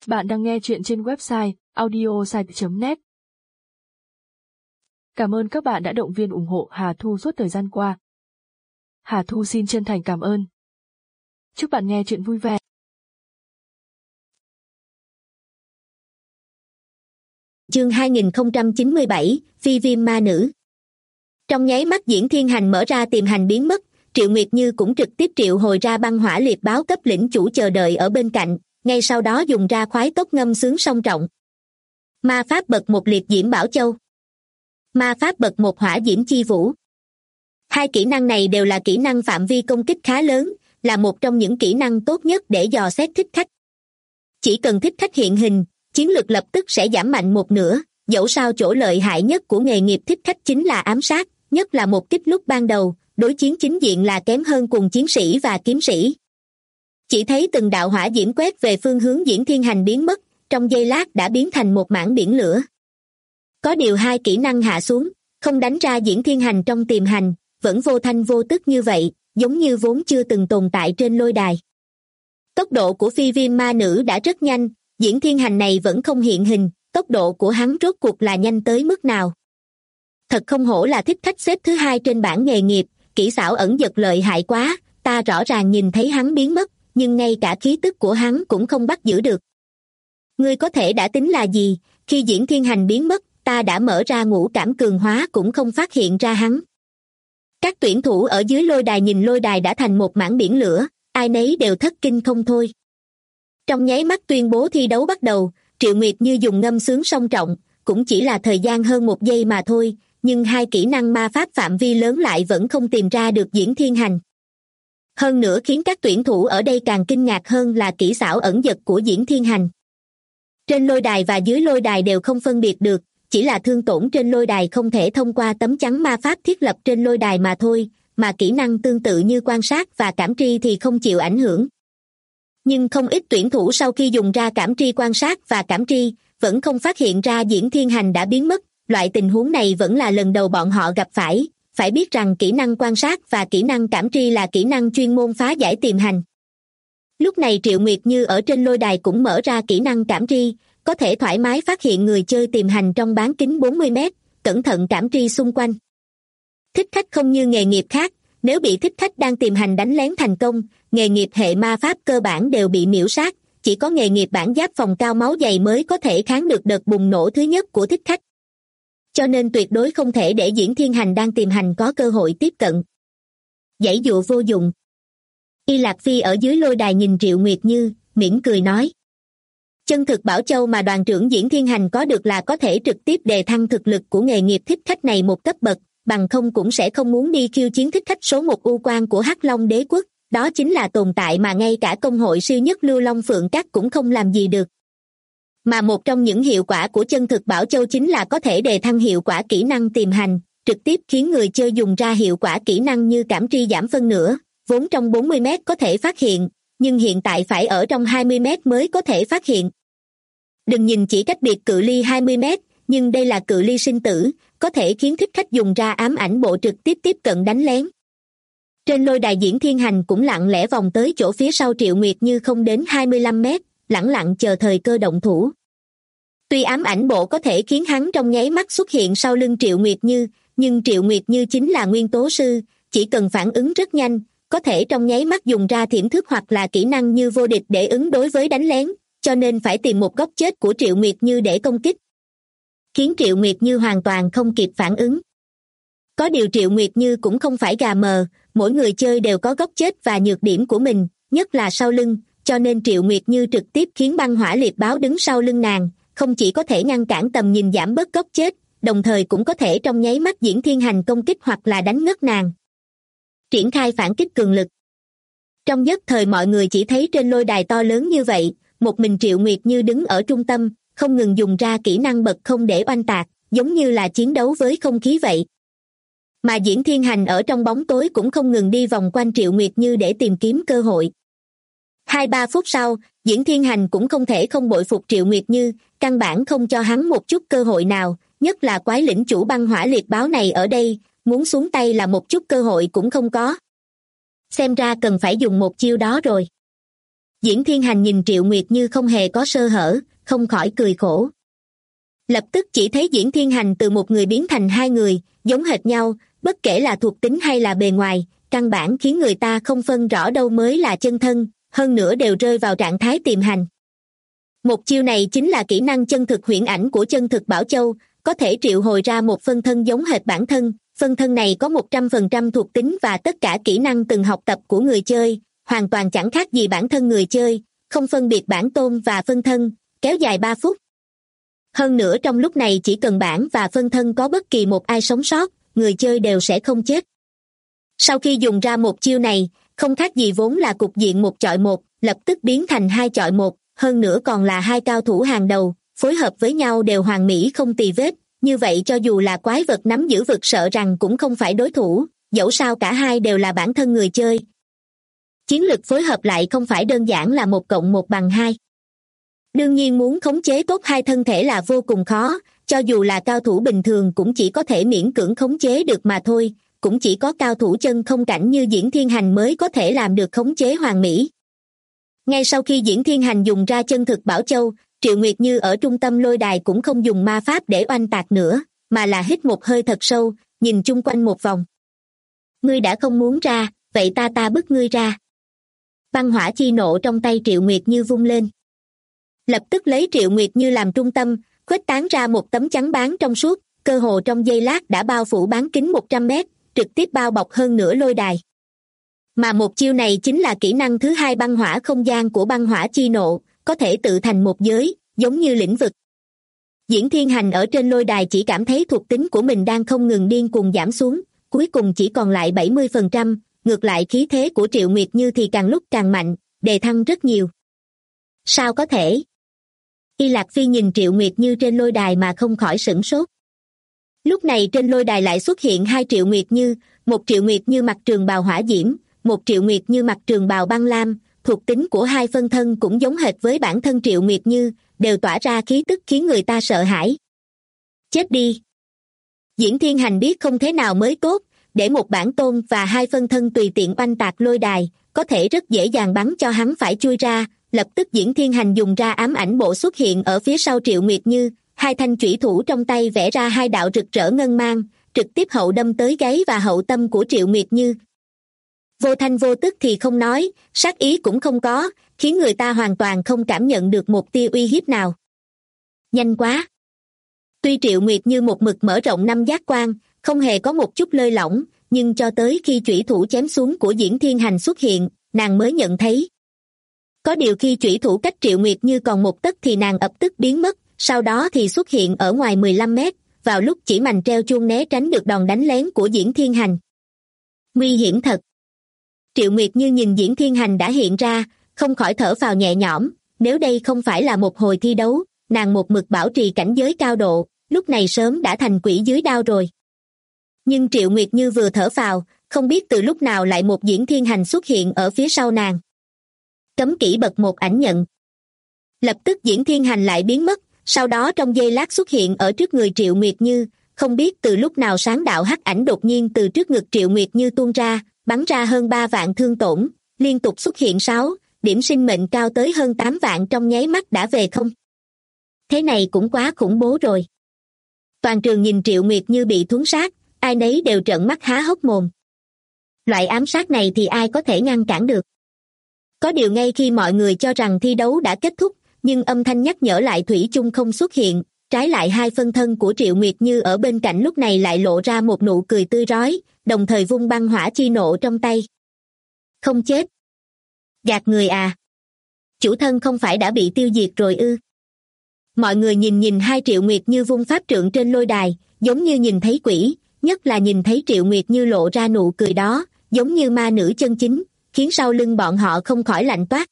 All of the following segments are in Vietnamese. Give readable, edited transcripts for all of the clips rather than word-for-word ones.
Bạn đang nghe chuyện trên website audiosite.net. Cảm ơn các bạn đã động viên ủng hộ Hà Thu suốt thời gian qua. Hà Thu xin chân thành cảm ơn. Chúc bạn nghe chuyện vui vẻ. Chương 2097, Phi Viêm Ma Nữ. Trong nháy mắt Diễn Thiên Hành mở ra tìm hành biến mất, Triệu Nguyệt Như cũng trực tiếp triệu hồi ra băng hỏa liệt báo cấp lĩnh chủ chờ đợi ở bên cạnh, ngay sau đó dùng ra khoái tốc ngâm sướng song trọng. Ma pháp bậc 1 liệt diễm bảo châu. Ma pháp bậc 1 hỏa diễm chi vũ. Hai kỹ năng này đều là kỹ năng phạm vi công kích khá lớn, là một trong những kỹ năng tốt nhất để dò xét thích khách. Chỉ cần thích khách hiện hình, chiến lược lập tức sẽ giảm mạnh một nửa, dẫu sao chỗ lợi hại nhất của nghề nghiệp thích khách chính là ám sát, nhất là một kích lúc ban đầu, đối chiến chính diện là kém hơn cùng chiến sĩ và kiếm sĩ. Chỉ thấy từng đạo hỏa diễm quét về phương hướng Diễn Thiên Hành biến mất, trong giây lát đã biến thành một mảng biển lửa. Có điều hai kỹ năng hạ xuống, không đánh ra Diễn Thiên Hành trong tiềm hành, vẫn vô thanh vô tức như vậy, giống như vốn chưa từng tồn tại trên lôi đài. Tốc độ của Phi Viêm Ma Nữ đã rất nhanh, Diễn Thiên Hành này vẫn không hiện hình, tốc độ của hắn rốt cuộc là nhanh tới mức nào. Thật không hổ là thích khách xếp thứ 2 trên bảng nghề nghiệp, kỹ xảo ẩn dật lợi hại quá, ta rõ ràng nhìn thấy hắn biến mất, nhưng ngay cả khí tức của hắn cũng không bắt giữ được. Ngươi có thể đã tính là gì, khi Diễn Thiên Hành biến mất, ta đã mở ra ngũ cảm cường hóa cũng không phát hiện ra hắn. Các tuyển thủ ở dưới lôi đài nhìn lôi đài đã thành một mảng biển lửa, ai nấy đều thất kinh không thôi. Trong nháy mắt tuyên bố thi đấu bắt đầu, Triệu Nguyệt Như dùng ngâm sướng song trọng, cũng chỉ là thời gian hơn 1 giây mà thôi, nhưng hai kỹ năng ma pháp phạm vi lớn lại vẫn không tìm ra được Diễn Thiên Hành. Hơn nữa khiến các tuyển thủ ở đây càng kinh ngạc hơn là kỹ xảo ẩn dật của Diễn Thiên Hành. Trên lôi đài và dưới lôi đài đều không phân biệt được, chỉ là thương tổn trên lôi đài không thể thông qua tấm chắn ma pháp thiết lập trên lôi đài mà thôi, mà kỹ năng tương tự như quan sát và cảm tri thì không chịu ảnh hưởng. Nhưng không ít tuyển thủ sau khi dùng ra cảm tri quan sát và cảm tri, vẫn không phát hiện ra Diễn Thiên Hành đã biến mất, loại tình huống này vẫn là lần đầu bọn họ gặp phải. Phải biết rằng kỹ năng quan sát và kỹ năng cảm tri là kỹ năng chuyên môn phá giải tiềm hành. Lúc này Triệu Nguyệt Như ở trên lôi đài cũng mở ra kỹ năng cảm tri, có thể thoải mái phát hiện người chơi tiềm hành trong bán kính 40 mét, cẩn thận cảm tri xung quanh. Thích khách không như nghề nghiệp khác, nếu bị thích khách đang tiềm hành đánh lén thành công, nghề nghiệp hệ ma pháp cơ bản đều bị miểu sát, chỉ có nghề nghiệp bản giáp phòng cao máu dày mới có thể kháng được đợt bùng nổ thứ nhất của thích khách. Cho nên tuyệt đối không thể để Diễn Thiên Hành đang tiềm hành có cơ hội tiếp cận. Giãy dụa vô dụng. Y Lạc Phi ở dưới lôi đài nhìn Triệu Nguyệt Như, mỉm cười nói. Chân thực bảo châu mà đoàn trưởng Diễn Thiên Hành có được là có thể trực tiếp đề thăng thực lực của nghề nghiệp thích khách này một cấp bậc, bằng không cũng sẽ không muốn đi khiêu chiến thích khách số 1 U Quan của Hắc Long Đế Quốc, đó chính là tồn tại mà ngay cả công hội siêu nhất Lưu Long Phượng Các cũng không làm gì được. Mà một trong những hiệu quả của chân thực bảo châu chính là có thể đề thăng hiệu quả kỹ năng tiềm hành, trực tiếp khiến người chơi dùng ra hiệu quả kỹ năng như cảm tri giảm phân nửa, vốn trong 40 mét có thể phát hiện, nhưng hiện tại phải ở trong 20 mét mới có thể phát hiện. Đừng nhìn chỉ cách biệt cự ly 20 mét, nhưng đây là cự ly sinh tử, có thể khiến thích khách dùng ra ám ảnh bộ trực tiếp tiếp cận đánh lén. Trên lôi đài Diễn Thiên Hành cũng lặng lẽ vòng tới chỗ phía sau Triệu Nguyệt Như không đến 25 mét, lẳng lặng chờ thời cơ động thủ. Tuy ám ảnh bộ có thể khiến hắn trong nháy mắt xuất hiện sau lưng Triệu Nguyệt Như, nhưng Triệu Nguyệt Như chính là nguyên tố sư, chỉ cần phản ứng rất nhanh, có thể trong nháy mắt dùng ra thiểm thức hoặc là kỹ năng như vô địch để ứng đối với đánh lén, cho nên phải tìm một góc chết của Triệu Nguyệt Như để công kích. Khiến Triệu Nguyệt Như hoàn toàn không kịp phản ứng. Có điều Triệu Nguyệt Như cũng không phải gà mờ, mỗi người chơi đều có góc chết và nhược điểm của mình, nhất là sau lưng, cho nên Triệu Nguyệt Như trực tiếp khiến băng hỏa liệt báo đứng sau lưng nàng, không chỉ có thể ngăn cản tầm nhìn giảm bớt góc chết, đồng thời cũng có thể trong nháy mắt Diễn Thiên Hành công kích hoặc là đánh ngất nàng. Triển khai phản kích cường lực. Trong nhất thời mọi người chỉ thấy trên lôi đài to lớn như vậy, một mình Triệu Nguyệt Như đứng ở trung tâm, không ngừng dùng ra kỹ năng bật không để oanh tạc, giống như là chiến đấu với không khí vậy. Mà Diễn Thiên Hành ở trong bóng tối cũng không ngừng đi vòng quanh Triệu Nguyệt Như để tìm kiếm cơ hội. 2-3 phút sau, Diễn Thiên Hành cũng không thể không bội phục Triệu Nguyệt Như, căn bản không cho hắn một chút cơ hội nào, nhất là quái lĩnh chủ băng hỏa liệt báo này ở đây, muốn xuống tay là một chút cơ hội cũng không có. Xem ra cần phải dùng một chiêu đó rồi. Diễn Thiên Hành nhìn Triệu Nguyệt Như không hề có sơ hở, không khỏi cười khổ. Lập tức chỉ thấy Diễn Thiên Hành từ một người biến thành hai người, giống hệt nhau, bất kể là thuộc tính hay là bề ngoài, căn bản khiến người ta không phân rõ đâu mới là chân thân, hơn nữa đều rơi vào trạng thái tiềm hành. Một chiêu này chính là kỹ năng chân thực huyễn ảnh của chân thực Bảo Châu, có thể triệu hồi ra một phân thân giống hệt bản thân. Phân thân này có 100% thuộc tính và tất cả kỹ năng từng học tập của người chơi, hoàn toàn chẳng khác gì bản thân người chơi, không phân biệt bản tôn và phân thân, kéo dài 3 phút. Hơn nữa trong lúc này chỉ cần bản và phân thân có bất kỳ một ai sống sót, người chơi đều sẽ không chết. Sau khi dùng ra một chiêu này, không khác gì vốn là cục diện 1 chọi 1, lập tức biến thành 2 chọi 1, hơn nữa còn là hai cao thủ hàng đầu, phối hợp với nhau đều hoàn mỹ không tì vết, như vậy cho dù là quái vật nắm giữ vực sợ rằng cũng không phải đối thủ, dẫu sao cả hai đều là bản thân người chơi. Chiến lực phối hợp lại không phải đơn giản là 1 + 1 = 2. Đương nhiên muốn khống chế tốt hai thân thể là vô cùng khó, cho dù là cao thủ bình thường cũng chỉ có thể miễn cưỡng khống chế được mà thôi, cũng chỉ có cao thủ chân không cảnh như Diễn Thiên Hành mới có thể làm được khống chế hoàn mỹ. Ngay sau khi Diễn Thiên Hành dùng ra chân thực Bảo Châu, Triệu Nguyệt Như ở trung tâm lôi đài cũng không dùng ma pháp để oanh tạc nữa, mà là hít một hơi thật sâu, nhìn chung quanh một vòng. Ngươi đã không muốn ra, vậy ta bức ngươi ra. Băng hỏa chi nộ trong tay Triệu Nguyệt Như vung lên. Lập tức lấy Triệu Nguyệt Như làm trung tâm, khuếch tán ra một tấm chắn bán trong suốt, cơ hồ trong giây lát đã bao phủ bán kính 100 mét, trực tiếp bao bọc hơn nửa lôi đài. Mà một chiêu này chính là kỹ năng thứ hai băng hỏa không gian của băng hỏa chi nộ, có thể tự thành một giới, giống như lĩnh vực. Diễn Thiên Hành ở trên lôi đài chỉ cảm thấy thuộc tính của mình đang không ngừng điên cuồng giảm xuống, cuối cùng chỉ còn lại 70%, ngược lại khí thế của Triệu Nguyệt Như thì càng lúc càng mạnh, đề thăng rất nhiều. Sao có thể? Y Lạc Phi nhìn Triệu Nguyệt Như trên lôi đài mà không khỏi sửng sốt. Lúc này trên lôi đài lại xuất hiện 2 Triệu Nguyệt Như, một Triệu Nguyệt Như mặc trường bào hỏa diễm, một Triệu Nguyệt Như mặc trường bào băng lam, thuộc tính của hai phân thân cũng giống hệt với bản thân Triệu Nguyệt Như, đều tỏa ra khí tức khiến người ta sợ hãi. Chết đi! Diễn Thiên Hành biết không thế nào mới tốt, để một bản tôn và hai phân thân tùy tiện oanh tạc lôi đài, có thể rất dễ dàng bắn cho hắn phải chui ra, lập tức Diễn Thiên Hành dùng ra ám ảnh bộ xuất hiện ở phía sau Triệu Nguyệt Như, hai thanh chủy thủ trong tay vẽ ra hai đạo rực rỡ ngân mang, trực tiếp hậu đâm tới gáy và hậu tâm của Triệu Nguyệt Như. Vô thanh vô tức thì không nói, sát ý cũng không có, khiến người ta hoàn toàn không cảm nhận được một tia uy hiếp nào. Nhanh quá! Tuy Triệu Nguyệt Như một mực mở rộng 5 giác quan, không hề có một chút lơi lỏng, nhưng cho tới khi chủy thủ chém xuống của Diễn Thiên Hành xuất hiện, nàng mới nhận thấy. Có điều khi chủy thủ cách Triệu Nguyệt Như còn một tấc thì nàng ập tức biến mất, sau đó thì xuất hiện ở ngoài 15 mét, vào lúc chỉ mành treo chuông né tránh được đòn đánh lén của Diễn Thiên Hành. Nguy hiểm thật! Triệu Nguyệt Như nhìn Diễn Thiên Hành đã hiện ra, không khỏi thở phào nhẹ nhõm, nếu đây không phải là một hồi thi đấu, nàng một mực bảo trì cảnh giới cao độ, lúc này sớm đã thành quỷ dưới đao rồi. Nhưng Triệu Nguyệt Như vừa thở phào, không biết từ lúc nào lại một Diễn Thiên Hành xuất hiện ở phía sau nàng. Cấm kỹ bậc 1 ảnh nhận. Lập tức Diễn Thiên Hành lại biến mất, sau đó trong giây lát xuất hiện ở trước người Triệu Nguyệt Như, không biết từ lúc nào sáng đạo hắc ảnh đột nhiên từ trước ngực Triệu Nguyệt Như tuôn ra, bắn ra hơn 3 vạn thương tổn, liên tục xuất hiện 6 điểm sinh mệnh cao tới hơn 8 vạn trong nháy mắt đã về không. Thế này cũng quá khủng bố rồi. Toàn trường nhìn Triệu Nguyệt Như bị thuấn sát, ai nấy đều trợn mắt há hốc mồm. Loại ám sát này thì ai có thể ngăn cản được. Có điều ngay khi mọi người cho rằng thi đấu đã kết thúc, nhưng âm thanh nhắc nhở lại thủy chung không xuất hiện, trái lại hai phân thân của Triệu Nguyệt Như ở bên cạnh lúc này lại lộ ra một nụ cười tươi rói, đồng thời vung băng hỏa chi nộ trong tay. Không chết. Gạt người à? Chủ thân không phải đã bị tiêu diệt rồi ư? Mọi người nhìn hai Triệu Nguyệt Như vung pháp trượng trên lôi đài, giống như nhìn thấy quỷ, nhất là nhìn thấy Triệu Nguyệt Như lộ ra nụ cười đó, giống như ma nữ chân chính, khiến sau lưng bọn họ không khỏi lạnh toát.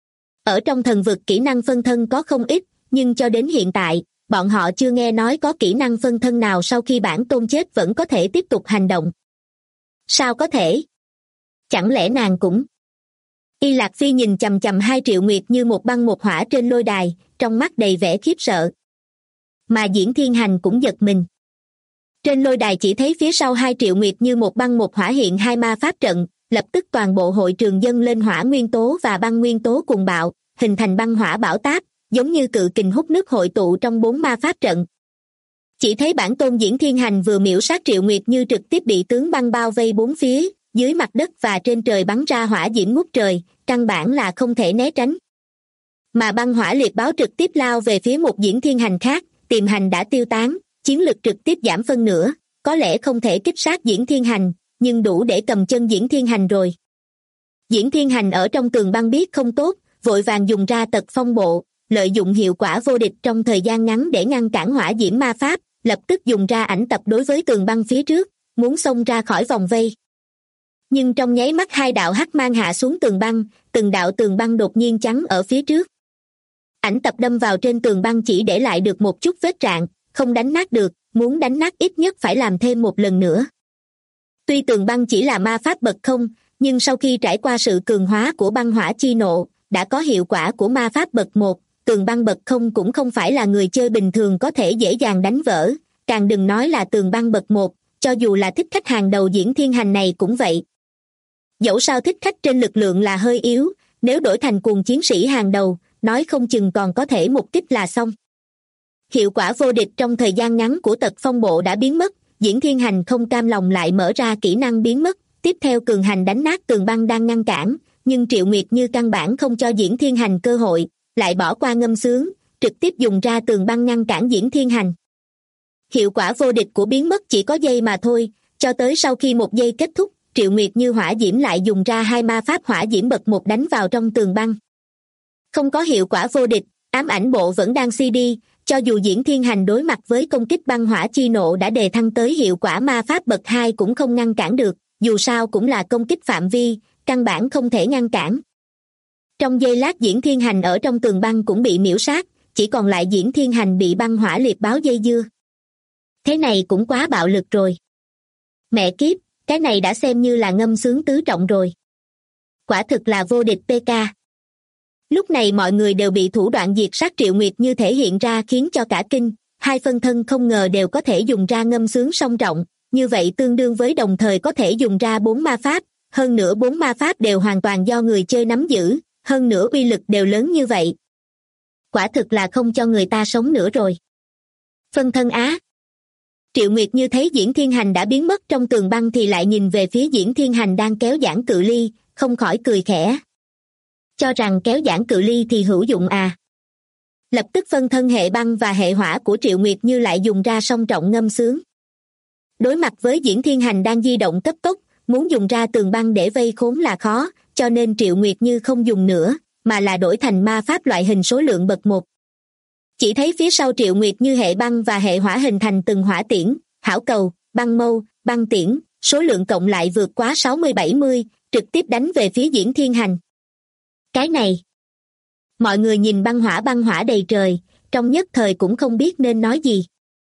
Ở trong thần vực kỹ năng phân thân có không ít, nhưng cho đến hiện tại, bọn họ chưa nghe nói có kỹ năng phân thân nào sau khi bản tôn chết vẫn có thể tiếp tục hành động. Sao có thể? Chẳng lẽ nàng cũng... Y Lạc Phi nhìn chằm chằm hai Triệu Nguyệt Như một băng một hỏa trên lôi đài, trong mắt đầy vẻ khiếp sợ. Mà Diễn Thiên Hành cũng giật mình. Trên lôi đài chỉ thấy phía sau hai Triệu Nguyệt Như một băng một hỏa hiện hai ma pháp trận, lập tức toàn bộ hội trường dâng lên hỏa nguyên tố và băng nguyên tố cuồng bạo, hình thành băng hỏa bão táp, giống như cự kình hút nước hội tụ trong 4 ma pháp trận. Chỉ thấy bản tôn Diễn Thiên Hành vừa miểu sát Triệu Nguyệt Như trực tiếp bị tướng băng bao vây bốn phía, dưới mặt đất và trên trời bắn ra hỏa diễm ngút trời, căn bản là không thể né tránh. Mà băng hỏa liệt báo trực tiếp lao về phía một Diễn Thiên Hành khác, tiềm hành đã tiêu tán, chiến lực trực tiếp giảm phân nửa, có lẽ không thể kích sát Diễn Thiên Hành, nhưng đủ để cầm chân Diễn Thiên Hành rồi. Diễn Thiên Hành ở trong tường băng biết không tốt, vội vàng dùng ra tật phong bộ, lợi dụng hiệu quả vô địch trong thời gian ngắn để ngăn cản hỏa diễm ma pháp, lập tức dùng ra ảnh tập đối với tường băng phía trước, muốn xông ra khỏi vòng vây. Nhưng trong nháy mắt hai đạo hắc mang hạ xuống tường băng, từng đạo tường băng đột nhiên chắn ở phía trước. Ảnh tập đâm vào trên tường băng chỉ để lại được một chút vết rạn, không đánh nát được, muốn đánh nát ít nhất phải làm thêm một lần nữa. Tuy tường băng chỉ là ma pháp bậc không, nhưng sau khi trải qua sự cường hóa của băng hỏa chi nộ, đã có hiệu quả của ma pháp bậc 1, tường băng bậc không cũng không phải là người chơi bình thường có thể dễ dàng đánh vỡ, càng đừng nói là tường băng bậc 1, cho dù là thích khách hàng đầu Diễn Thiên Hành này cũng vậy. Dẫu sao thích khách trên lực lượng là hơi yếu, nếu đổi thành cuồng chiến sĩ hàng đầu, nói không chừng còn có thể một kích là xong. Hiệu quả vô địch trong thời gian ngắn của tật phong bộ đã biến mất, Diễn Thiên Hành không cam lòng lại mở ra kỹ năng biến mất, tiếp theo cường hành đánh nát tường băng đang ngăn cản, nhưng Triệu Nguyệt Như căn bản không cho Diễn Thiên Hành cơ hội, lại bỏ qua ngâm sướng, trực tiếp dùng ra tường băng ngăn cản Diễn Thiên Hành. Hiệu quả vô địch của biến mất chỉ có giây mà thôi, cho tới sau khi một giây kết thúc, Triệu Nguyệt Như hỏa diễm lại dùng ra 2 ma pháp hỏa diễm bậc 1 đánh vào trong tường băng. Không có hiệu quả vô địch, ám ảnh bộ vẫn đang CD, cho dù Diễn Thiên Hành đối mặt với công kích băng hỏa chi nộ đã đề thăng tới hiệu quả ma pháp bậc 2 cũng không ngăn cản được, dù sao cũng là công kích phạm vi, căn bản không thể ngăn cản. Trong giây lát Diễn Thiên Hành ở trong tường băng cũng bị miểu sát, chỉ còn lại Diễn Thiên Hành bị băng hỏa liệt báo dây dưa. Thế này cũng quá bạo lực rồi. Mẹ kiếp, cái này đã xem như là ngâm sướng tứ trọng rồi. Quả thực là vô địch PK. Lúc này mọi người đều bị thủ đoạn diệt sát Triệu Nguyệt Như thể hiện ra khiến cho cả kinh, hai phân thân không ngờ đều có thể dùng ra ngâm sướng song trọng, như vậy tương đương với đồng thời có thể dùng ra 4 ma pháp, hơn nữa 4 ma pháp đều hoàn toàn do người chơi nắm giữ, hơn nữa uy lực đều lớn như vậy. Quả thực là không cho người ta sống nữa rồi. Phân thân á. Triệu Nguyệt Như thấy Diễn Thiên Hành đã biến mất trong tường băng thì lại nhìn về phía Diễn Thiên Hành đang kéo giãn cự ly, không khỏi cười khẽ. Cho rằng kéo giãn cự ly thì hữu dụng à. Lập tức phân thân hệ băng và hệ hỏa của Triệu Nguyệt Như lại dùng ra song trọng ngâm sướng. Đối mặt với Diễn Thiên Hành đang di động cấp tốc, muốn dùng ra tường băng để vây khốn là khó, cho nên Triệu Nguyệt Như không dùng nữa, mà là đổi thành ma pháp loại hình số lượng bậc 1. Chỉ thấy phía sau Triệu Nguyệt Như hệ băng và hệ hỏa hình thành từng hỏa tiễn, hảo cầu, băng mâu, băng tiễn, số lượng cộng lại vượt quá 60-70, trực tiếp đánh về phía Diễn Thiên Hành. Cái này. Mọi người nhìn băng hỏa đầy trời, trong nhất thời cũng không biết nên nói gì.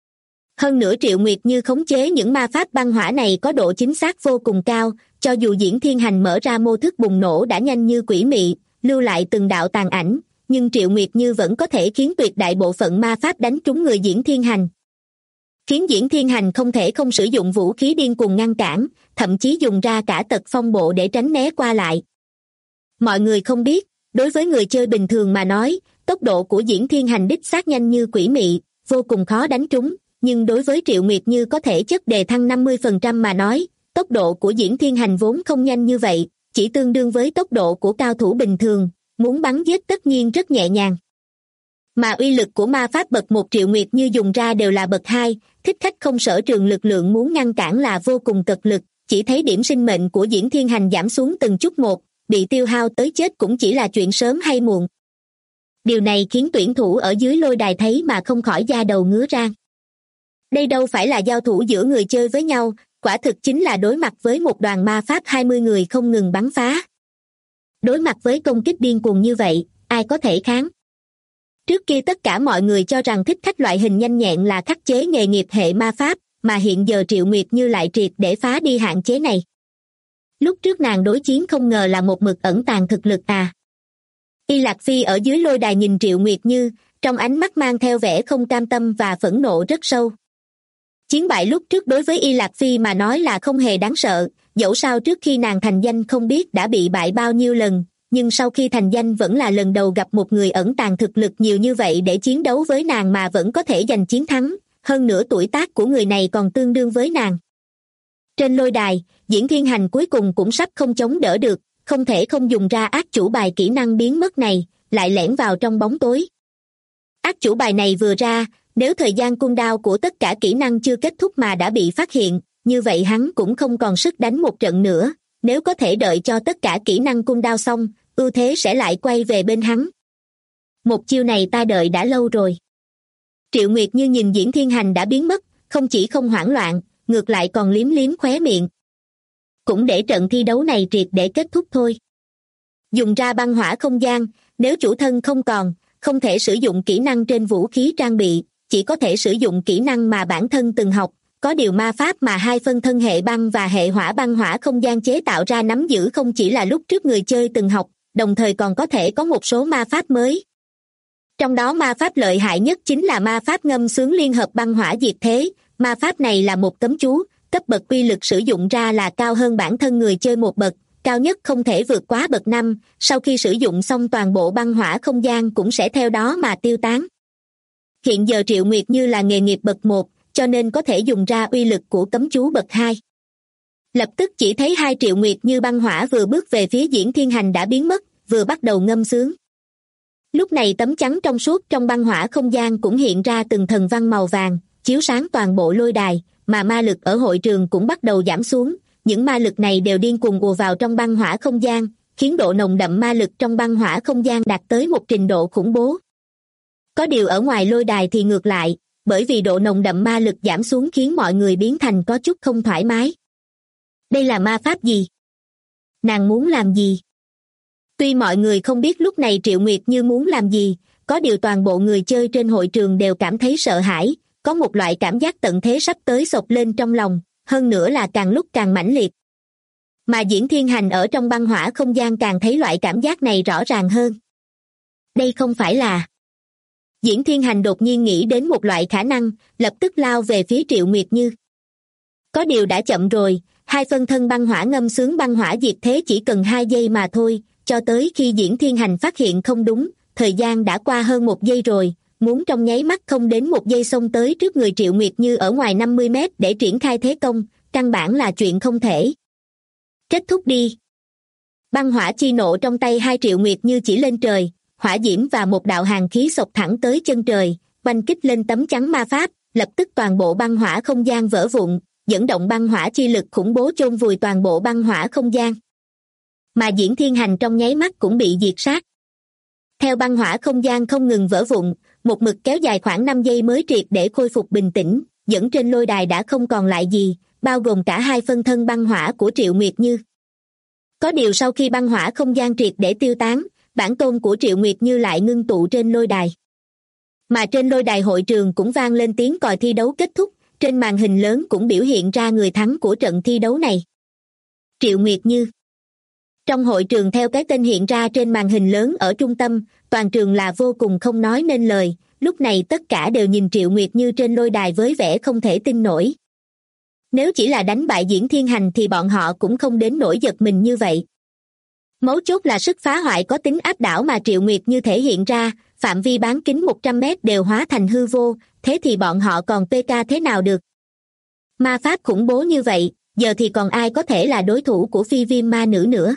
Hơn nữa Triệu Nguyệt Như khống chế những ma pháp băng hỏa này có độ chính xác vô cùng cao, cho dù Diễn Thiên Hành mở ra mô thức bùng nổ đã nhanh như quỷ mị, lưu lại từng đạo tàn ảnh, nhưng Triệu Nguyệt Như vẫn có thể khiến tuyệt đại bộ phận ma pháp đánh trúng người Diễn Thiên Hành. Khiến Diễn Thiên Hành không thể không sử dụng vũ khí điên cuồng ngăn cản, thậm chí dùng ra cả tật phong bộ để tránh né qua lại. Mọi người không biết, đối với người chơi bình thường mà nói, tốc độ của Diễn Thiên Hành đích xác nhanh như quỷ mị, vô cùng khó đánh trúng, nhưng đối với Triệu Nguyệt Như có thể chất đề thăng 50% mà nói, tốc độ của Diễn Thiên Hành vốn không nhanh như vậy, chỉ tương đương với tốc độ của cao thủ bình thường, muốn bắn giết tất nhiên rất nhẹ nhàng. Mà uy lực của ma pháp bậc 1 Triệu Nguyệt Như dùng ra đều là bậc 2, thích khách không sở trường lực lượng muốn ngăn cản là vô cùng cật lực, chỉ thấy điểm sinh mệnh của Diễn Thiên Hành giảm xuống từng chút một, bị tiêu hao tới chết cũng chỉ là chuyện sớm hay muộn. Điều này khiến tuyển thủ ở dưới lôi đài thấy mà không khỏi da đầu ngứa ran. Đây đâu phải là giao thủ giữa người chơi với nhau, quả thực chính là đối mặt với một đoàn ma pháp 20 người không ngừng bắn phá. Đối mặt với công kích điên cuồng như vậy, ai có thể kháng? Trước kia tất cả mọi người cho rằng thích khách loại hình nhanh nhẹn là khắc chế nghề nghiệp hệ ma pháp, mà hiện giờ Triệu Nguyệt Như lại triệt để phá đi hạn chế này. Lúc trước nàng đối chiến không ngờ là một mực ẩn tàng thực lực à. Y Lạc Phi ở dưới lôi đài nhìn Triệu Nguyệt Như, trong ánh mắt mang theo vẻ không cam tâm và phẫn nộ rất sâu. Chiến bại lúc trước đối với Y Lạc Phi mà nói là không hề đáng sợ, dẫu sao trước khi nàng thành danh không biết đã bị bại bao nhiêu lần, nhưng sau khi thành danh vẫn là lần đầu gặp một người ẩn tàng thực lực nhiều như vậy để chiến đấu với nàng mà vẫn có thể giành chiến thắng, hơn nữa tuổi tác của người này còn tương đương với nàng. Trên lôi đài, Diễn Thiên Hành cuối cùng cũng sắp không chống đỡ được, không thể không dùng ra ác chủ bài kỹ năng biến mất này, lại lẻn vào trong bóng tối. Ác chủ bài này vừa ra, nếu thời gian cooldown của tất cả kỹ năng chưa kết thúc mà đã bị phát hiện, như vậy hắn cũng không còn sức đánh một trận nữa, nếu có thể đợi cho tất cả kỹ năng cooldown xong, ưu thế sẽ lại quay về bên hắn. Một chiêu này ta đợi đã lâu rồi. Triệu Nguyệt Như nhìn Diễn Thiên Hành đã biến mất, không chỉ không hoảng loạn, ngược lại còn liếm liếm khóe miệng. Cũng để trận thi đấu này triệt để kết thúc thôi. Dùng ra băng hỏa không gian, nếu chủ thân không còn, không thể sử dụng kỹ năng trên vũ khí trang bị, chỉ có thể sử dụng kỹ năng mà bản thân từng học, có điều ma pháp mà hai phân thân hệ băng và hệ hỏa băng hỏa không gian chế tạo ra nắm giữ không chỉ là lúc trước người chơi từng học, đồng thời còn có thể có một số ma pháp mới. Trong đó ma pháp lợi hại nhất chính là ma pháp ngâm xướng liên hợp băng hỏa diệt thế, ma pháp này là một cấm chú, cấp bậc uy lực sử dụng ra là cao hơn bản thân người chơi một bậc, cao nhất không thể vượt quá bậc 5, sau khi sử dụng xong toàn bộ băng hỏa không gian cũng sẽ theo đó mà tiêu tán. Hiện giờ Triệu Nguyệt Như là nghề nghiệp bậc 1, cho nên có thể dùng ra uy lực của cấm chú bậc 2. Lập tức chỉ thấy hai Triệu Nguyệt Như băng hỏa vừa bước về phía Diễn Thiên Hành đã biến mất, vừa bắt đầu ngâm xướng. Lúc này tấm chắn trong suốt trong băng hỏa không gian cũng hiện ra từng thần văn màu vàng, chiếu sáng toàn bộ lôi đài, mà ma lực ở hội trường cũng bắt đầu giảm xuống, những ma lực này đều điên cuồng ùa vào trong băng hỏa không gian, khiến độ nồng đậm ma lực trong băng hỏa không gian đạt tới một trình độ khủng bố. Có điều ở ngoài lôi đài thì ngược lại, bởi vì độ nồng đậm ma lực giảm xuống khiến mọi người biến thành có chút không thoải mái. Đây là ma pháp gì? Nàng muốn làm gì? Tuy mọi người không biết lúc này Triệu Nguyệt Như muốn làm gì, có điều toàn bộ người chơi trên hội trường đều cảm thấy sợ hãi, có một loại cảm giác tận thế sắp tới xộc lên trong lòng, hơn nữa là càng lúc càng mãnh liệt. Mà Diễn Thiên Hành ở trong băng hỏa không gian càng thấy loại cảm giác này rõ ràng hơn. Đây không phải là... Diễn Thiên Hành đột nhiên nghĩ đến một loại khả năng, lập tức lao về phía Triệu Nguyệt Như. Có điều đã chậm rồi, hai phân thân băng hỏa ngâm xướng băng hỏa diệt thế chỉ cần 2 giây mà thôi, cho tới khi Diễn Thiên Hành phát hiện không đúng, thời gian đã qua hơn 1 giây rồi, muốn trong nháy mắt không đến 1 giây xông tới trước người Triệu Nguyệt Như ở ngoài 50 mét để triển khai thế công, căn bản là chuyện không thể. Kết thúc đi. Băng hỏa chi nộ trong tay hai Triệu Nguyệt Như chỉ lên trời, hỏa diễm và một đạo hàn khí xộc thẳng tới chân trời, oanh kích lên tấm chắn ma pháp, lập tức toàn bộ băng hỏa không gian vỡ vụn, dẫn động băng hỏa chi lực khủng bố chôn vùi toàn bộ băng hỏa không gian. Mà Diễn Thiên Hành trong nháy mắt cũng bị diệt sát. Theo băng hỏa không gian không ngừng vỡ vụn, một mực kéo dài khoảng 5 giây mới triệt để khôi phục bình tĩnh, dẫn trên lôi đài đã không còn lại gì, bao gồm cả hai phân thân băng hỏa của Triệu Nguyệt Như. Có điều sau khi băng hỏa không gian triệt để tiêu tán, bản tôn của Triệu Nguyệt Như lại ngưng tụ trên lôi đài. Mà trên lôi đài hội trường cũng vang lên tiếng còi thi đấu kết thúc, trên màn hình lớn cũng biểu hiện ra người thắng của trận thi đấu này. Triệu Nguyệt Như. Trong hội trường theo cái tên hiện ra trên màn hình lớn ở trung tâm, toàn trường là vô cùng không nói nên lời, lúc này tất cả đều nhìn Triệu Nguyệt Như trên lôi đài với vẻ không thể tin nổi. Nếu chỉ là đánh bại Diễn Thiên Hành thì bọn họ cũng không đến nỗi giật mình như vậy. Mấu chốt là sức phá hoại có tính áp đảo mà Triệu Nguyệt Như thể hiện ra, phạm vi bán kính 100 mét đều hóa thành hư vô, thế thì bọn họ còn PK thế nào được? Ma pháp khủng bố như vậy, giờ thì còn ai có thể là đối thủ của phi viêm ma nữ nữa?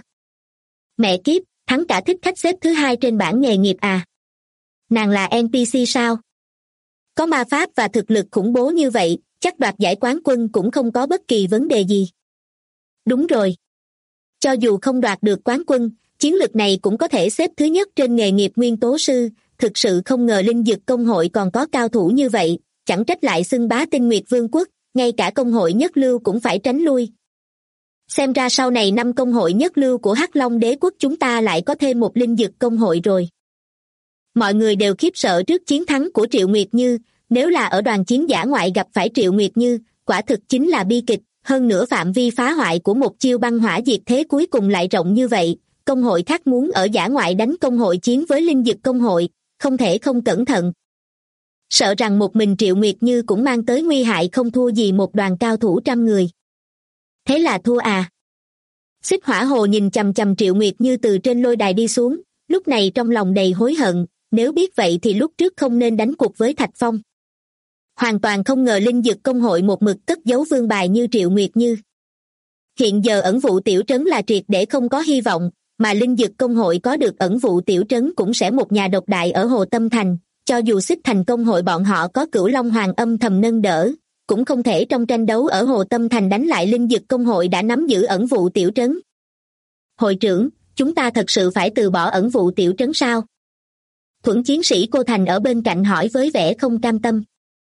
Mẹ kiếp, thắng cả thích khách xếp thứ 2 trên bảng nghề nghiệp à? Nàng là NPC sao? Có ma pháp và thực lực khủng bố như vậy, chắc đoạt giải quán quân cũng không có bất kỳ vấn đề gì. Đúng rồi. Cho dù không đoạt được quán quân, chiến lược này cũng có thể xếp thứ nhất trên nghề nghiệp nguyên tố sư, thực sự không ngờ Linh Dực Công hội còn có cao thủ như vậy, chẳng trách lại xưng bá Tinh Nguyệt Vương quốc, ngay cả công hội nhất lưu cũng phải tránh lui. Xem ra sau này 5 công hội nhất lưu của Hắc Long Đế quốc chúng ta lại có thêm một Linh Dực Công hội rồi. Mọi người đều khiếp sợ trước chiến thắng của Triệu Nguyệt Như, nếu là ở đoàn chiến dã ngoại gặp phải Triệu Nguyệt Như, quả thực chính là bi kịch, hơn nữa phạm vi phá hoại của một chiêu băng hỏa diệt thế cuối cùng lại rộng như vậy, công hội khác muốn ở dã ngoại đánh công hội chiến với Linh Dực Công hội, không thể không cẩn thận. sợ rằng một mình Triệu Nguyệt Như cũng mang tới nguy hại không thua gì một đoàn cao thủ 100 người. Thế là thua à? Xích Hỏa Hồ nhìn chằm chằm Triệu Nguyệt Như từ trên lôi đài đi xuống, lúc này trong lòng đầy hối hận, nếu biết vậy thì lúc trước không nên đánh cuộc với Thạch Phong. Hoàn toàn không ngờ Linh Dực Công hội một mực cất giấu vương bài như Triệu Nguyệt Như. Hiện giờ ẩn vụ tiểu trấn là triệt để không có hy vọng, mà Linh Dực Công hội có được ẩn vụ tiểu trấn cũng sẽ một nhà độc đại ở Hồ Tâm Thành, cho dù Xích Thành Công hội bọn họ có Cửu Long Hoàng âm thầm nâng đỡ, cũng không thể trong tranh đấu ở Hồ Tâm Thành đánh lại Linh Dực Công hội đã nắm giữ ẩn vụ tiểu trấn. Hội trưởng, chúng ta thật sự phải từ bỏ ẩn vụ tiểu trấn sao? Thuẫn chiến sĩ Cô Thành ở bên cạnh hỏi với vẻ không cam tâm.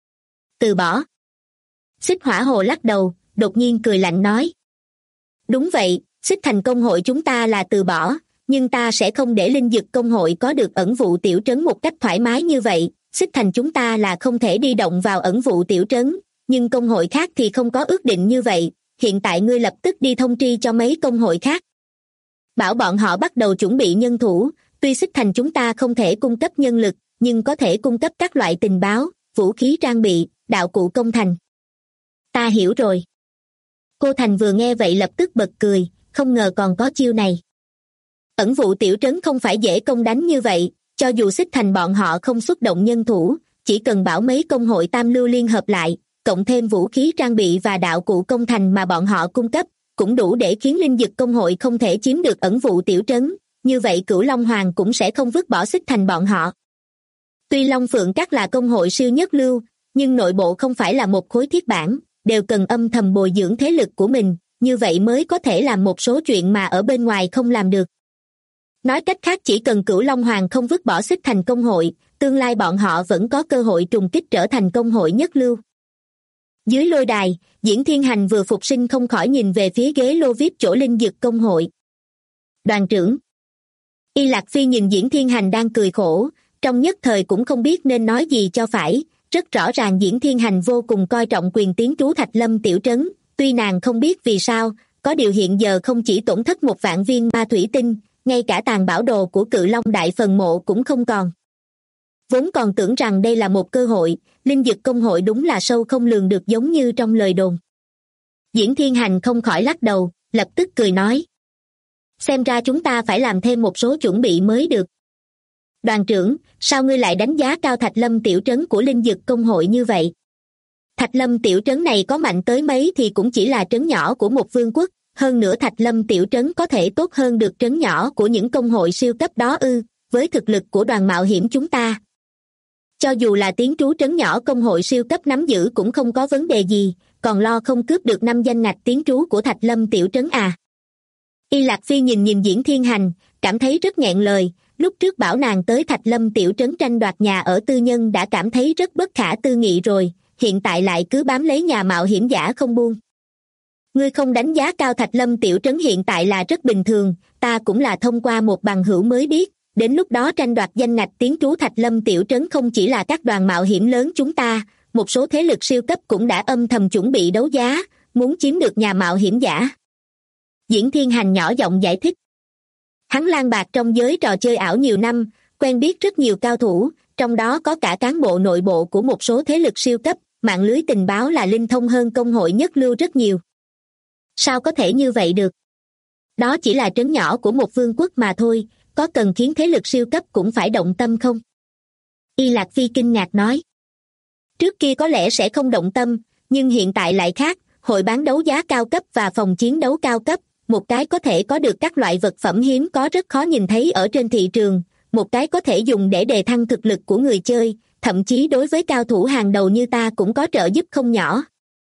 Từ bỏ? Xích Hỏa Hồ lắc đầu, đột nhiên cười lạnh nói. Đúng vậy, Xích Thành Công hội chúng ta là từ bỏ, nhưng ta sẽ không để Linh Dực Công hội có được ẩn vụ tiểu trấn một cách thoải mái như vậy. Xích Thành chúng ta là không thể đi động vào ẩn vụ tiểu trấn, nhưng công hội khác thì không có ước định như vậy. Hiện tại ngươi lập tức đi thông tri cho mấy công hội khác, bảo bọn họ bắt đầu chuẩn bị nhân thủ. Tuy Xích Thành chúng ta không thể cung cấp nhân lực, nhưng có thể cung cấp các loại tình báo, vũ khí trang bị, đạo cụ công thành. Ta hiểu rồi. Cô Thành vừa nghe vậy lập tức bật cười, không ngờ còn có chiêu này. Ẩn vụ tiểu trấn không phải dễ công đánh như vậy, cho dù Xích Thành bọn họ không xuất động nhân thủ, chỉ cần bảo mấy công hội tam lưu liên hợp lại, cộng thêm vũ khí trang bị và đạo cụ công thành mà bọn họ cung cấp, cũng đủ để khiến Linh Dực Công hội không thể chiếm được ẩn vụ tiểu trấn, như vậy Cửu Long Hoàng cũng sẽ không vứt bỏ Xích Thành bọn họ. Tuy Long Phượng Các là công hội siêu nhất lưu, nhưng nội bộ không phải là một khối thiết bản, đều cần âm thầm bồi dưỡng thế lực của mình, như vậy mới có thể làm một số chuyện mà ở bên ngoài không làm được. Nói cách khác, chỉ cần Cửu Long Hoàng không vứt bỏ Xích Thành công hội, tương lai bọn họ vẫn có cơ hội trùng kích trở thành công hội nhất lưu. Dưới lôi đài, Diễn Thiên Hành vừa phục sinh không khỏi nhìn về phía ghế lô VIP chỗ Linh Dực Công hội. Đoàn trưởng. Y Lạc Phi nhìn Diễn Thiên Hành đang cười khổ, trong nhất thời cũng không biết nên nói gì cho phải. Rất rõ ràng Diễn Thiên Hành vô cùng coi trọng quyền tiến trú Thạch Lâm tiểu trấn, tuy nàng không biết vì sao, có điều hiện giờ không chỉ tổn thất 1 vạn viên ma thủy tinh, ngay cả tàn bảo đồ của Cự Long Đại phần mộ cũng không còn. Vốn còn tưởng rằng đây là một cơ hội, Linh Dực Công hội đúng là sâu không lường được giống như trong lời đồn. Diễn Thiên Hành không khỏi lắc đầu, lập tức cười nói. Xem ra chúng ta phải làm thêm một số chuẩn bị mới được. Đoàn trưởng, sao ngươi lại đánh giá cao Thạch Lâm tiểu trấn của Linh Dực Công hội như vậy? Thạch Lâm tiểu trấn này có mạnh tới mấy thì cũng chỉ là trấn nhỏ của một vương quốc, hơn nữa Thạch Lâm tiểu trấn có thể tốt hơn được trấn nhỏ của những công hội siêu cấp đó ư? Với thực lực của đoàn mạo hiểm chúng ta, cho dù là tiến trú trấn nhỏ công hội siêu cấp nắm giữ cũng không có vấn đề gì, còn lo không cướp được 5 danh ngạch tiến trú của Thạch Lâm tiểu trấn à? Y Lạc Phi nhìn Diễn Thiên Hành, cảm thấy rất nghẹn lời. Lúc trước bảo nàng tới Thạch Lâm tiểu trấn tranh đoạt nhà ở tư nhân đã cảm thấy rất bất khả tư nghị rồi, hiện tại lại cứ bám lấy nhà mạo hiểm giả không buông. Ngươi không đánh giá cao Thạch Lâm tiểu trấn hiện tại là rất bình thường, ta cũng là thông qua một bằng hữu mới biết, đến lúc đó tranh đoạt danh ngạch tiến trú Thạch Lâm tiểu trấn không chỉ là các đoàn mạo hiểm lớn chúng ta, một số thế lực siêu cấp cũng đã âm thầm chuẩn bị đấu giá, muốn chiếm được nhà mạo hiểm giả. Diễn Thiên Hành nhỏ giọng giải thích. Hắn lang bạc trong giới trò chơi ảo nhiều năm, quen biết rất nhiều cao thủ, trong đó có cả cán bộ nội bộ của một số thế lực siêu cấp, mạng lưới tình báo là linh thông hơn công hội nhất lưu rất nhiều. Sao có thể như vậy được? Đó chỉ là trấn nhỏ của một vương quốc mà thôi, có cần khiến thế lực siêu cấp cũng phải động tâm không? Y Lạc Phi kinh ngạc nói. Trước kia có lẽ sẽ không động tâm, nhưng hiện tại lại khác, hội bán đấu giá cao cấp và phòng chiến đấu cao cấp, một cái có thể có được các loại vật phẩm hiếm có rất khó nhìn thấy ở trên thị trường, một cái có thể dùng để đề thăng thực lực của người chơi, thậm chí đối với cao thủ hàng đầu như ta cũng có trợ giúp không nhỏ.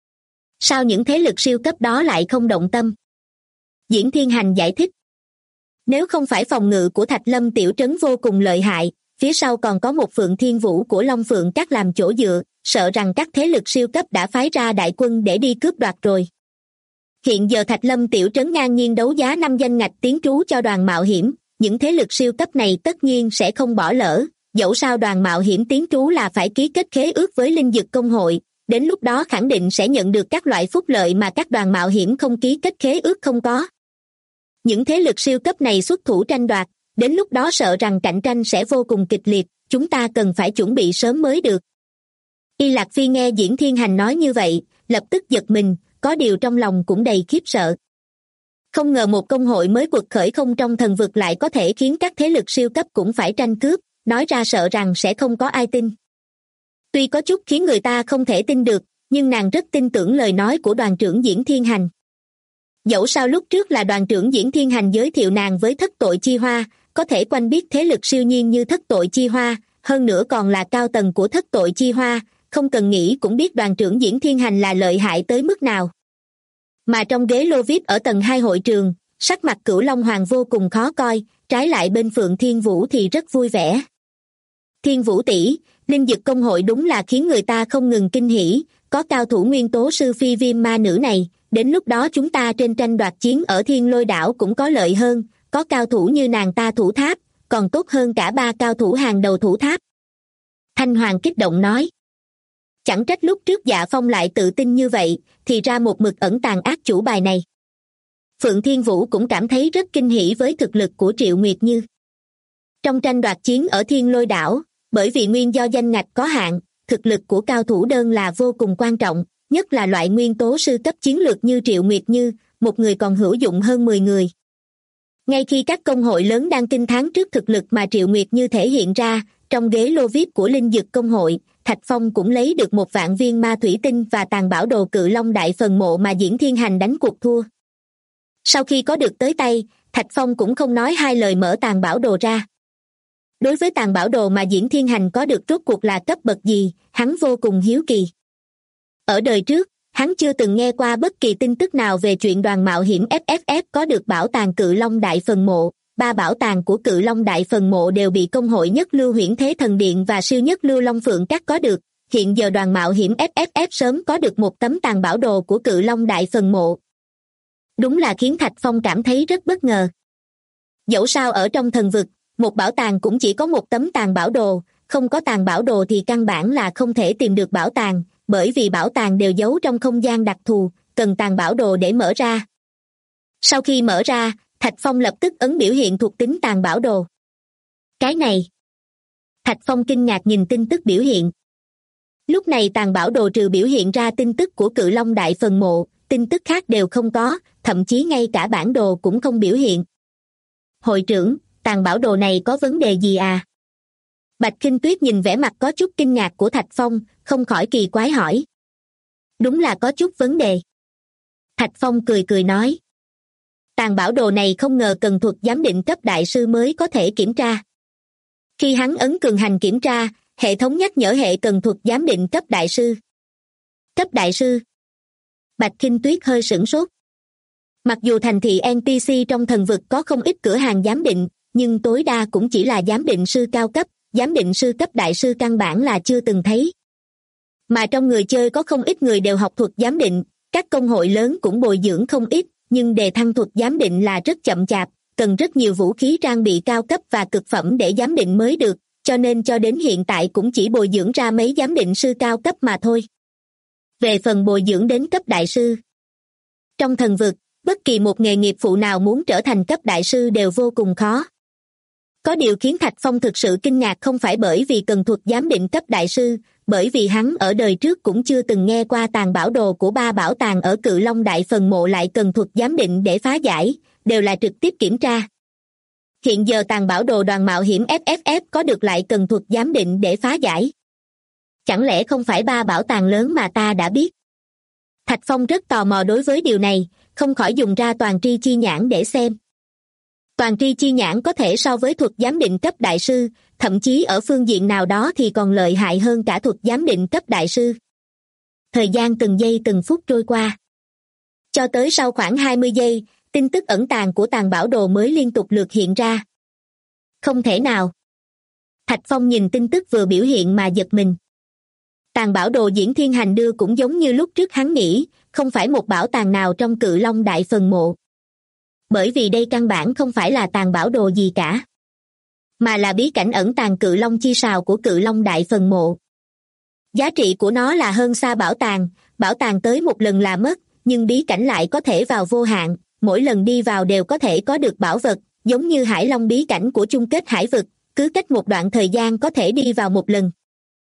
Sao những thế lực siêu cấp đó lại không động tâm? Diễn Thiên Hành giải thích. Nếu không phải phòng ngự của Thạch Lâm tiểu trấn vô cùng lợi hại, phía sau còn có một Phượng Thiên Vũ của Long Phượng Các làm chỗ dựa, sợ rằng các thế lực siêu cấp đã phái ra đại quân để đi cướp đoạt rồi. Hiện giờ Thạch Lâm tiểu trấn ngang nhiên đấu giá 5 danh ngạch tiến trú cho đoàn mạo hiểm, những thế lực siêu cấp này tất nhiên sẽ không bỏ lỡ, dẫu sao đoàn mạo hiểm tiến trú là phải ký kết khế ước với Linh Dực Công hội, đến lúc đó khẳng định sẽ nhận được các loại phúc lợi mà các đoàn mạo hiểm không ký kết khế ước không có. Những thế lực siêu cấp này xuất thủ tranh đoạt, đến lúc đó sợ rằng cạnh tranh sẽ vô cùng kịch liệt, chúng ta cần phải chuẩn bị sớm mới được. Y Lạc Phi nghe Diễn Thiên Hành nói như vậy, lập tức giật mình, có điều trong lòng cũng đầy khiếp sợ. Không ngờ một công hội mới quật khởi không trong thần vực lại có thể khiến các thế lực siêu cấp cũng phải tranh cướp, nói ra sợ rằng sẽ không có ai tin. Tuy có chút khiến người ta không thể tin được, nhưng nàng rất tin tưởng lời nói của đoàn trưởng Diễn Thiên Hành. Dẫu sao lúc trước là đoàn trưởng Diễn Thiên Hành giới thiệu nàng với Thất Tội Chi Hoa, có thể quanh biết thế lực siêu nhiên như Thất Tội Chi Hoa, hơn nữa còn là cao tầng của Thất Tội Chi Hoa, không cần nghĩ cũng biết đoàn trưởng Diễn Thiên Hành là lợi hại tới mức nào. Mà trong ghế lô VIP ở tầng 2 hội trường, sắc mặt Cửu Long Hoàng vô cùng khó coi, trái lại bên Phượng Thiên Vũ thì rất vui vẻ. Thiên Vũ tỷ, linh dực công hội đúng là khiến người ta không ngừng kinh hỉ, có cao thủ nguyên tố sư phi viêm ma nữ này, đến lúc đó chúng ta trên tranh đoạt chiến ở Thiên Lôi đảo cũng có lợi hơn, có cao thủ như nàng ta thủ tháp, còn tốt hơn cả 3 cao thủ hàng đầu thủ tháp. Thanh Hoàng kích động nói. Chẳng trách lúc trước Dạ Phong lại tự tin như vậy, thì ra một mực ẩn tàng ác chủ bài này. Phượng Thiên Vũ cũng cảm thấy rất kinh hỉ với thực lực của Triệu Nguyệt Như. Trong tranh đoạt chiến ở Thiên Lôi đảo, bởi vì nguyên do danh ngạch có hạn, thực lực của cao thủ đơn là vô cùng quan trọng, nhất là loại nguyên tố sư cấp chiến lược như Triệu Nguyệt Như, một người còn hữu dụng hơn 10 người. Ngay khi các công hội lớn đang kinh thán trước thực lực mà Triệu Nguyệt Như thể hiện ra, trong ghế lô VIP của linh dực công hội, Thạch Phong cũng lấy được 1 vạn viên ma thủy tinh và tàn bảo đồ Cự Long đại phần mộ mà Diễn Thiên Hành đánh cuộc thua. Sau khi có được tới tay, Thạch Phong cũng không nói hai lời mở tàn bảo đồ ra. Đối với tàn bảo đồ mà Diễn Thiên Hành có được rốt cuộc là cấp bậc gì, hắn vô cùng hiếu kỳ. Ở đời trước, hắn chưa từng nghe qua bất kỳ tin tức nào về chuyện đoàn mạo hiểm FFF có được bảo tàng Cự Long đại phần mộ. 3 bảo tàng của Cự Long đại phần mộ đều bị công hội nhất lưu Huyễn Thế Thần Điện và siêu nhất lưu Long Phượng Các có được. Hiện giờ đoàn mạo hiểm FFF sớm có được một tấm tàn bảo đồ của Cự Long đại phần mộ. Đúng là khiến Thạch Phong cảm thấy rất bất ngờ. Dẫu sao ở trong thần vực, một bảo tàng cũng chỉ có một tấm tàn bảo đồ, không có tàn bảo đồ thì căn bản là không thể tìm được bảo tàng, bởi vì bảo tàng đều giấu trong không gian đặc thù, cần tàn bảo đồ để mở ra. Sau khi mở ra, Thạch Phong lập tức ấn biểu hiện thuộc tính tàn bảo đồ. Cái này. Thạch Phong kinh ngạc nhìn tin tức biểu hiện. Lúc này tàn bảo đồ trừ biểu hiện ra tin tức của Cự Long đại phần mộ, tin tức khác đều không có, thậm chí ngay cả bản đồ cũng không biểu hiện. Hội trưởng, tàn bảo đồ này có vấn đề gì à? Bạch Kinh Tuyết nhìn vẻ mặt có chút kinh ngạc của Thạch Phong, không khỏi kỳ quái hỏi. Đúng là có chút vấn đề. Thạch Phong cười cười nói. Tàn bảo đồ này không ngờ cần thuật giám định cấp đại sư mới có thể kiểm tra. Khi hắn ấn cường hành kiểm tra, hệ thống nhắc nhở hệ cần thuật giám định cấp đại sư. Cấp đại sư? Bạch Kinh Tuyết hơi sửng sốt. Mặc dù thành thị NPC trong thần vực có không ít cửa hàng giám định, nhưng tối đa cũng chỉ là giám định sư cao cấp, giám định sư cấp đại sư căn bản là chưa từng thấy. Mà trong người chơi có không ít người đều học thuật giám định, các công hội lớn cũng bồi dưỡng không ít, nhưng đề thăng thuật giám định là rất chậm chạp, cần rất nhiều vũ khí trang bị cao cấp và cực phẩm để giám định mới được, cho nên cho đến hiện tại cũng chỉ bồi dưỡng ra mấy giám định sư cao cấp mà thôi. Về phần bồi dưỡng đến cấp đại sư, trong thần vực, bất kỳ một nghề nghiệp phụ nào muốn trở thành cấp đại sư đều vô cùng khó. Có điều khiến Thạch Phong thực sự kinh ngạc không phải bởi vì cần thuật giám định cấp đại sư, bởi vì hắn ở đời trước cũng chưa từng nghe qua tàn bảo đồ của 3 bảo tàng ở Cự Long đại phần mộ lại cần thuật giám định để phá giải, đều là trực tiếp kiểm tra. Hiện giờ tàn bảo đồ đoàn mạo hiểm FFF có được lại cần thuật giám định để phá giải. Chẳng lẽ không phải 3 bảo tàng lớn mà ta đã biết? Thạch Phong rất tò mò đối với điều này, không khỏi dùng ra toàn tri chi nhãn để xem. Toàn tri chi nhãn có thể so với thuật giám định cấp đại sư, thậm chí ở phương diện nào đó thì còn lợi hại hơn cả thuật giám định cấp đại sư. Thời gian từng giây từng phút trôi qua. Cho tới sau khoảng 20 giây, tin tức ẩn tàng của tàn bảo đồ mới liên tục lượt hiện ra. Không thể nào. Thạch Phong nhìn tin tức vừa biểu hiện mà giật mình. Tàn bảo đồ Diễn Thiên Hành đưa cũng giống như lúc trước hắn nghĩ, không phải một bảo tàng nào trong Cự Long đại phần mộ. Bởi vì đây căn bản không phải là tàn bảo đồ gì cả, mà là bí cảnh ẩn tàng Cự Long chi sào của Cự Long đại phần mộ. Giá trị của nó là hơn xa bảo tàng tới một lần là mất, nhưng bí cảnh lại có thể vào vô hạn, mỗi lần đi vào đều có thể có được bảo vật, giống như Hải Long bí cảnh của chung kết hải vực, cứ cách một đoạn thời gian có thể đi vào một lần.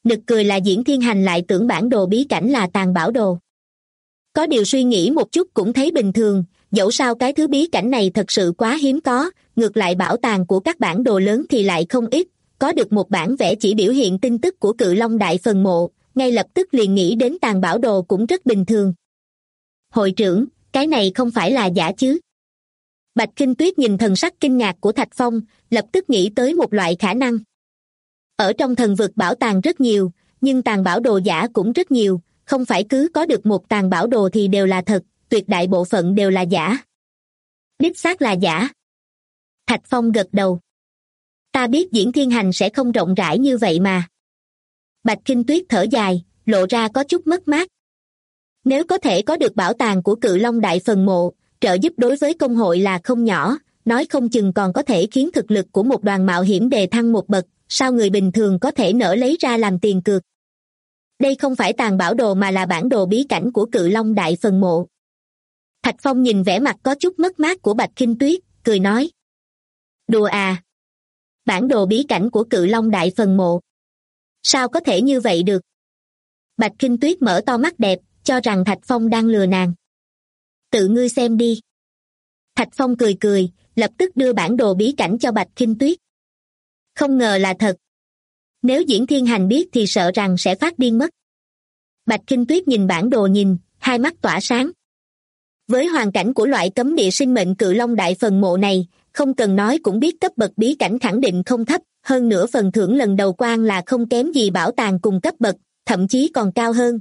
Nực cười là Diễn Thiên Hành lại tưởng bản đồ bí cảnh là tàng bảo đồ. Có điều suy nghĩ một chút cũng thấy bình thường, dẫu sao cái thứ bí cảnh này thật sự quá hiếm có, ngược lại bảo tàng của các bản đồ lớn thì lại không ít, có được một bản vẽ chỉ biểu hiện tin tức của Cự Long Đại Phần Mộ, ngay lập tức liền nghĩ đến tàng bảo đồ cũng rất bình thường. Hội trưởng, cái này không phải là giả chứ? Bạch Kinh Tuyết nhìn thần sắc kinh ngạc của Thạch Phong, lập tức nghĩ tới một loại khả năng. Ở trong thần vực bảo tàng rất nhiều, nhưng tàng bảo đồ giả cũng rất nhiều, không phải cứ có được một tàng bảo đồ thì đều là thật, tuyệt đại bộ phận đều là giả. Đích xác là giả. Thạch Phong gật đầu. Ta biết Diễn Thiên Hành sẽ không rộng rãi như vậy mà. Bạch Kinh Tuyết thở dài, lộ ra có chút mất mát. Nếu có thể có được bảo tàng của Cự Long Đại Phần Mộ, trợ giúp đối với công hội là không nhỏ, nói không chừng còn có thể khiến thực lực của một đoàn mạo hiểm đề thăng một bậc, sao người bình thường có thể nỡ lấy ra làm tiền cược. Đây không phải tàng bảo đồ mà là bản đồ bí cảnh của Cự Long Đại Phần Mộ. Thạch Phong nhìn vẻ mặt có chút mất mát của Bạch Kinh Tuyết, cười nói. Đùa à? Bản đồ bí cảnh của Cự Long Đại Phần Mộ. Sao có thể như vậy được? Bạch Kinh Tuyết mở to mắt đẹp, cho rằng Thạch Phong đang lừa nàng. Tự ngươi xem đi. Thạch Phong cười cười, lập tức đưa bản đồ bí cảnh cho Bạch Kinh Tuyết. Không ngờ là thật. Nếu Diễn Thiên Hành biết thì sợ rằng sẽ phát điên mất. Bạch Kinh Tuyết nhìn bản đồ nhìn, hai mắt tỏa sáng. Với hoàn cảnh của loại cấm địa sinh mệnh Cự Long Đại Phần Mộ này, không cần nói cũng biết cấp bậc bí cảnh khẳng định không thấp, hơn nữa phần thưởng lần đầu quan là không kém gì bảo tàng cùng cấp bậc, thậm chí còn cao hơn.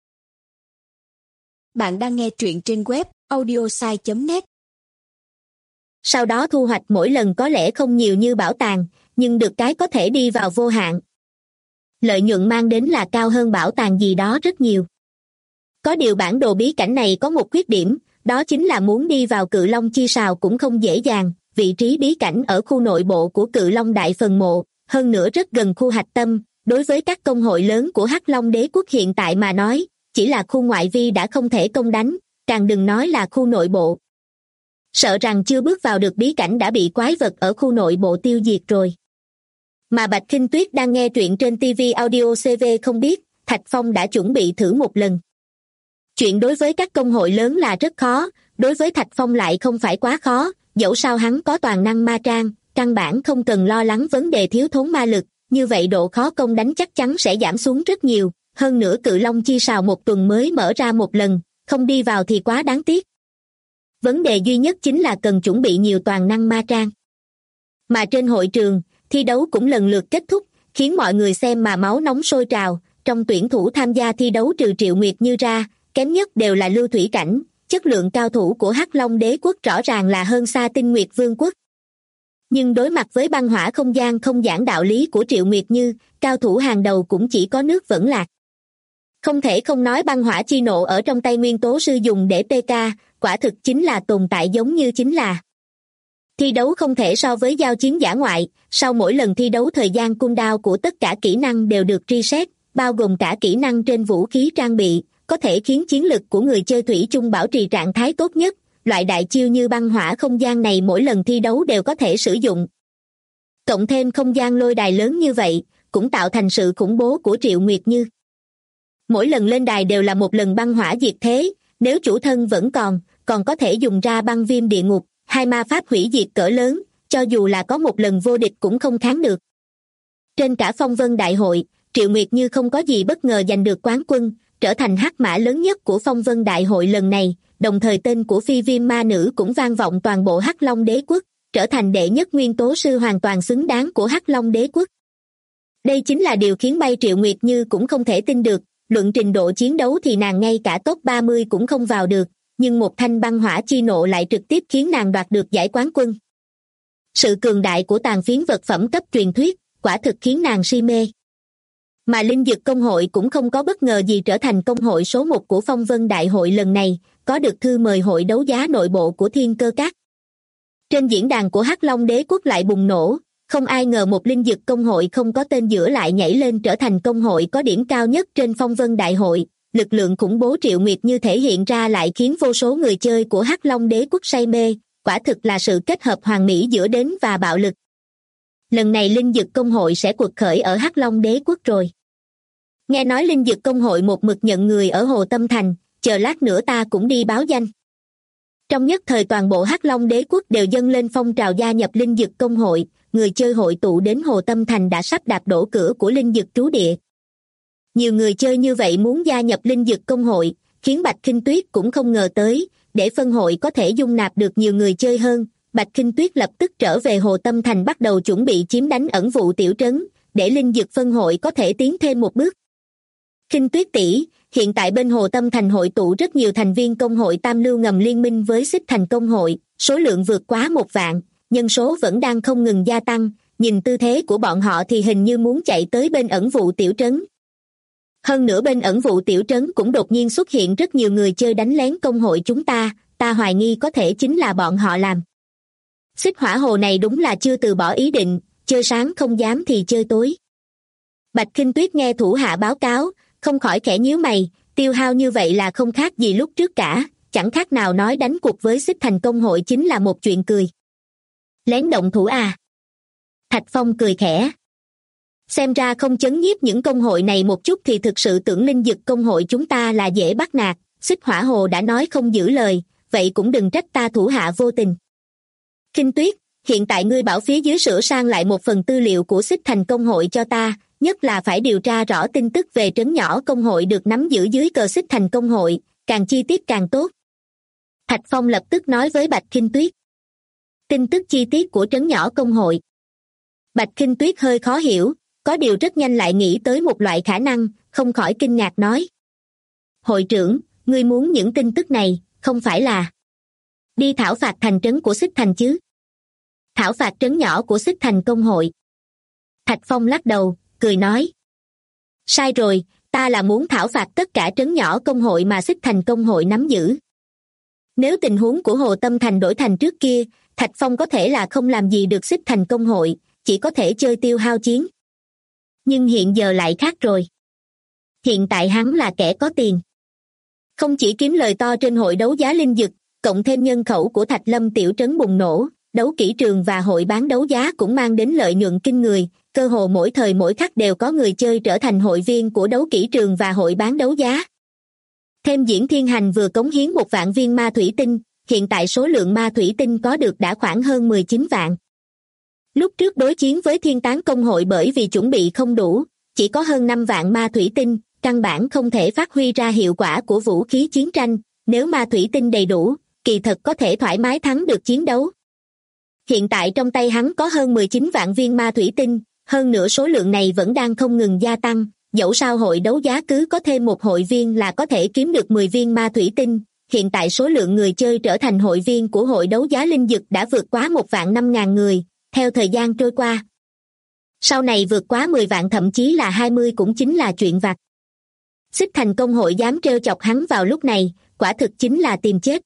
Bạn đang nghe truyện trên web audiosai.net. Sau đó thu hoạch mỗi lần có lẽ không nhiều như bảo tàng, nhưng được cái có thể đi vào vô hạn. Lợi nhuận mang đến là cao hơn bảo tàng gì đó rất nhiều. Có điều bản đồ bí cảnh này có một khuyết điểm, đó chính là muốn đi vào Cự Long Chi Sào cũng không dễ dàng, vị trí bí cảnh ở khu nội bộ của Cự Long Đại Phần Mộ, hơn nữa rất gần khu hạch tâm, đối với các công hội lớn của Hắc Long Đế quốc hiện tại mà nói, chỉ là khu ngoại vi đã không thể công đánh, càng đừng nói là khu nội bộ. Sợ rằng chưa bước vào được bí cảnh đã bị quái vật ở khu nội bộ tiêu diệt rồi. Mà Bạch Kinh Tuyết đang nghe truyện trên TV Audio CV không biết, Thạch Phong đã chuẩn bị thử một lần. Chuyện đối với các công hội lớn là rất khó, đối với Thạch Phong lại không phải quá khó, dẫu sao hắn có toàn năng ma trang, căn bản không cần lo lắng vấn đề thiếu thốn ma lực, như vậy độ khó công đánh chắc chắn sẽ giảm xuống rất nhiều, hơn nữa Cự Long Chi Sào một tuần mới mở ra một lần, không đi vào thì quá đáng tiếc. Vấn đề duy nhất chính là cần chuẩn bị nhiều toàn năng ma trang. Mà trên hội trường, thi đấu cũng lần lượt kết thúc, khiến mọi người xem mà máu nóng sôi trào, trong tuyển thủ tham gia thi đấu trừ Triệu Nguyệt Như ra, kém nhất đều là Lưu Thủy Cảnh, chất lượng cao thủ của Hắc Long Đế quốc rõ ràng là hơn xa Tinh Nguyệt Vương quốc. Nhưng đối mặt với băng hỏa không gian không giảng đạo lý của Triệu Nguyệt Như, cao thủ hàng đầu cũng chỉ có nước Vẫn Lạc. Không thể không nói băng hỏa chi nộ ở trong tay nguyên tố sư dùng để PK, quả thực chính là tồn tại giống như chính là. Thi đấu không thể so với giao chiến dã ngoại, sau mỗi lần thi đấu thời gian cooldown của tất cả kỹ năng đều được reset, bao gồm cả kỹ năng trên vũ khí trang bị, có thể khiến chiến lực của người chơi thủy chung bảo trì trạng thái tốt nhất, loại đại chiêu như băng hỏa không gian này mỗi lần thi đấu đều có thể sử dụng. Cộng thêm không gian lôi đài lớn như vậy, cũng tạo thành sự khủng bố của Triệu Nguyệt Như. Mỗi lần lên đài đều là một lần băng hỏa diệt thế, nếu chủ thân vẫn còn có thể dùng ra băng viêm địa ngục, hai ma pháp hủy diệt cỡ lớn, cho dù là có một lần vô địch cũng không kháng được. Trên cả phong vân đại hội, Triệu Nguyệt Như không có gì bất ngờ giành được quán quân, trở thành hắc mã lớn nhất của phong vân đại hội lần này, đồng thời tên của phi viêm ma nữ cũng vang vọng toàn bộ Hắc Long Đế quốc, trở thành đệ nhất nguyên tố sư hoàn toàn xứng đáng của Hắc Long Đế quốc. Đây chính là điều khiến bay Triệu Nguyệt Như cũng không thể tin được, luận trình độ chiến đấu thì nàng ngay cả top 30 cũng không vào được, nhưng một thanh băng hỏa chi nộ lại trực tiếp khiến nàng đoạt được giải quán quân. Sự cường đại của tàn phiến vật phẩm cấp truyền thuyết, quả thực khiến nàng si mê. Mà Linh Dực Công hội cũng không có bất ngờ gì trở thành công hội số 1 của phong vân đại hội lần này, có được thư mời hội đấu giá nội bộ của Thiên Cơ Các. Trên diễn đàn của Hắc Long Đế quốc lại bùng nổ, không ai ngờ một Linh Dực Công hội không có tên giữa lại nhảy lên trở thành công hội có điểm cao nhất trên phong vân đại hội, lực lượng khủng bố Triệu Nguyệt Như thể hiện ra lại khiến vô số người chơi của Hắc Long Đế quốc say mê, quả thực là sự kết hợp hoàn mỹ giữa đến và bạo lực. Lần này Linh Dực Công hội sẽ quật khởi ở Hắc Long Đế quốc rồi. Nghe nói linh dực công hội một mực nhận người ở Hồ Tâm Thành, chờ lát nữa ta cũng đi báo danh. Trong nhất thời toàn bộ Hắc Long đế quốc đều dâng lên phong trào gia nhập linh dực công hội, người chơi hội tụ đến Hồ Tâm Thành đã sắp đạp đổ cửa của linh dực trú địa. Nhiều người chơi như vậy muốn gia nhập linh dực công hội, khiến Bạch Khinh Tuyết cũng không ngờ tới, để phân hội có thể dung nạp được nhiều người chơi hơn, Bạch Khinh Tuyết lập tức trở về Hồ Tâm Thành bắt đầu chuẩn bị chiếm đánh ẩn vụ tiểu trấn, để linh dực phân hội có thể tiến thêm một bước. Khinh Tuyết tỷ, hiện tại bên Hồ Tâm Thành hội tụ rất nhiều thành viên công hội Tam Lưu ngầm liên minh với Xích Thành công hội, số lượng vượt quá 1 vạn, nhân số vẫn đang không ngừng gia tăng, nhìn tư thế của bọn họ thì hình như muốn chạy tới bên ẩn vụ tiểu trấn. Hơn nữa bên ẩn vụ tiểu trấn cũng đột nhiên xuất hiện rất nhiều người chơi đánh lén công hội chúng ta hoài nghi có thể chính là bọn họ làm. Xích Hỏa Hồ này đúng là chưa từ bỏ ý định, chơi sáng không dám thì chơi tối. Bạch Khinh Tuyết nghe thủ hạ báo cáo, không khỏi khẽ nhíu mày, tiêu hao như vậy là không khác gì lúc trước cả, chẳng khác nào nói đánh cuộc với Xích Thành công hội chính là một chuyện cười. Lén động thủ à? Thạch Phong cười khẽ. Xem ra không chấn nhiếp những công hội này một chút thì thực sự tưởng linh dực công hội chúng ta là dễ bắt nạt, Xích Hỏa Hồ đã nói không giữ lời, vậy cũng đừng trách ta thủ hạ vô tình. Khinh Tuyết, hiện tại ngươi bảo phía dưới sửa sang lại một phần tư liệu của Xích Thành công hội cho ta, nhất là phải điều tra rõ tin tức về trấn nhỏ công hội được nắm giữ dưới cờ Xích Thành công hội, càng chi tiết càng tốt. Thạch Phong lập tức nói với Bạch Khinh Tuyết. Tin tức chi tiết của trấn nhỏ công hội. Bạch Khinh Tuyết hơi khó hiểu, có điều rất nhanh lại nghĩ tới một loại khả năng, không khỏi kinh ngạc nói. Hội trưởng, ngươi muốn những tin tức này, không phải là đi thảo phạt thành trấn của Xích Thành chứ? Thảo phạt trấn nhỏ của Xích Thành công hội. Thạch Phong lắc đầu, cười nói. Sai rồi, ta là muốn thảo phạt tất cả trấn nhỏ công hội mà Xích Thành công hội nắm giữ. Nếu tình huống của Hồ Tâm Thành đổi thành trước kia, Thạch Phong có thể là không làm gì được Xích Thành công hội, chỉ có thể chơi tiêu hao chiến. Nhưng hiện giờ lại khác rồi. Hiện tại hắn là kẻ có tiền. Không chỉ kiếm lời to trên hội đấu giá linh dực, cộng thêm nhân khẩu của Thạch Lâm tiểu trấn bùng nổ, đấu kỹ trường và hội bán đấu giá cũng mang đến lợi nhuận kinh người, cơ hồ mỗi thời mỗi khắc đều có người chơi trở thành hội viên của đấu kỹ trường và hội bán đấu giá. Thêm Diễn Thiên Hành vừa cống hiến 1 vạn viên ma thủy tinh, hiện tại số lượng ma thủy tinh có được đã khoảng hơn 19 vạn. Lúc trước đối chiến với Thiên Tán công hội bởi vì chuẩn bị không đủ, chỉ có hơn 5 vạn ma thủy tinh, căn bản không thể phát huy ra hiệu quả của vũ khí chiến tranh, nếu ma thủy tinh đầy đủ, kỳ thật có thể thoải mái thắng được chiến đấu. Hiện tại trong tay hắn có hơn 19 vạn viên ma thủy tinh, hơn nữa số lượng này vẫn đang không ngừng gia tăng, dẫu sao hội đấu giá cứ có thêm một hội viên là có thể kiếm được 10 viên ma thủy tinh, hiện tại số lượng người chơi trở thành hội viên của hội đấu giá linh dực đã vượt quá 1.500.000 người, theo thời gian trôi qua. Sau này vượt quá 10 vạn thậm chí là 20 cũng chính là chuyện vặt. Xích Thành công hội dám trêu chọc hắn vào lúc này, quả thực chính là tìm chết.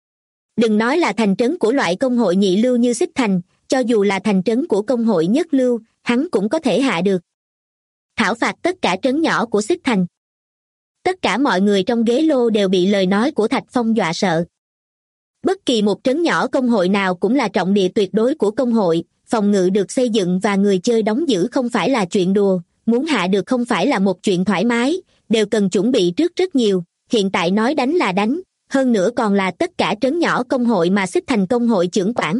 Đừng nói là thành trấn của loại công hội nhị lưu như Xích Thành, cho dù là thành trấn của công hội nhất lưu, hắn cũng có thể hạ được. Thảo phạt tất cả trấn nhỏ của Xích Thành. Tất cả mọi người trong ghế lô đều bị lời nói của Thạch Phong dọa sợ. Bất kỳ một trấn nhỏ công hội nào cũng là trọng địa tuyệt đối của công hội, phòng ngự được xây dựng và người chơi đóng giữ không phải là chuyện đùa, muốn hạ được không phải là một chuyện thoải mái, đều cần chuẩn bị trước rất nhiều, hiện tại nói đánh là đánh, hơn nữa còn là tất cả trấn nhỏ công hội mà Xích Thành công hội trưởng quản.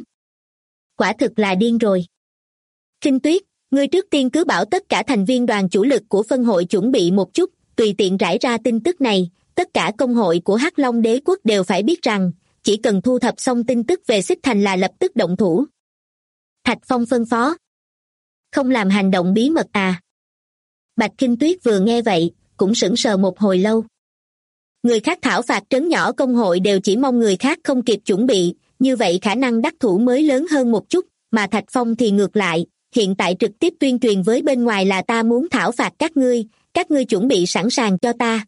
Quả thực là điên rồi. Khinh Tuyết, ngươi trước tiên cứ bảo tất cả thành viên đoàn chủ lực của phân hội chuẩn bị một chút, tùy tiện rải ra tin tức này, tất cả công hội của Hắc Long đế quốc đều phải biết rằng, chỉ cần thu thập xong tin tức về Xích Thành là lập tức động thủ. Thạch Phong phân phó. Không làm hành động bí mật à? Bạch Khinh Tuyết vừa nghe vậy, cũng sững sờ một hồi lâu. Người khác thảo phạt trấn nhỏ công hội đều chỉ mong người khác không kịp chuẩn bị, như vậy khả năng đắc thủ mới lớn hơn một chút, mà Thạch Phong thì ngược lại, hiện tại trực tiếp tuyên truyền với bên ngoài là ta muốn thảo phạt các ngươi chuẩn bị sẵn sàng cho ta.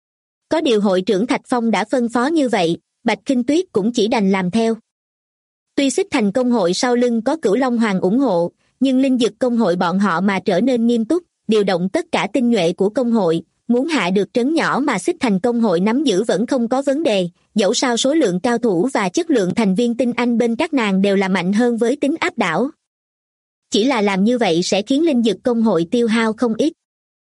Có điều hội trưởng Thạch Phong đã phân phó như vậy, Bạch Khinh Tuyết cũng chỉ đành làm theo. Tuy Xích Thành công hội sau lưng có Cửu Long Hoàng ủng hộ, nhưng linh dực công hội bọn họ mà trở nên nghiêm túc, điều động tất cả tinh nhuệ của công hội, muốn hạ được trấn nhỏ mà Xích Thành công hội nắm giữ vẫn không có vấn đề, dẫu sao số lượng cao thủ và chất lượng thành viên tinh anh bên các nàng đều là mạnh hơn với tính áp đảo. Chỉ là làm như vậy sẽ khiến linh dực công hội tiêu hao không ít.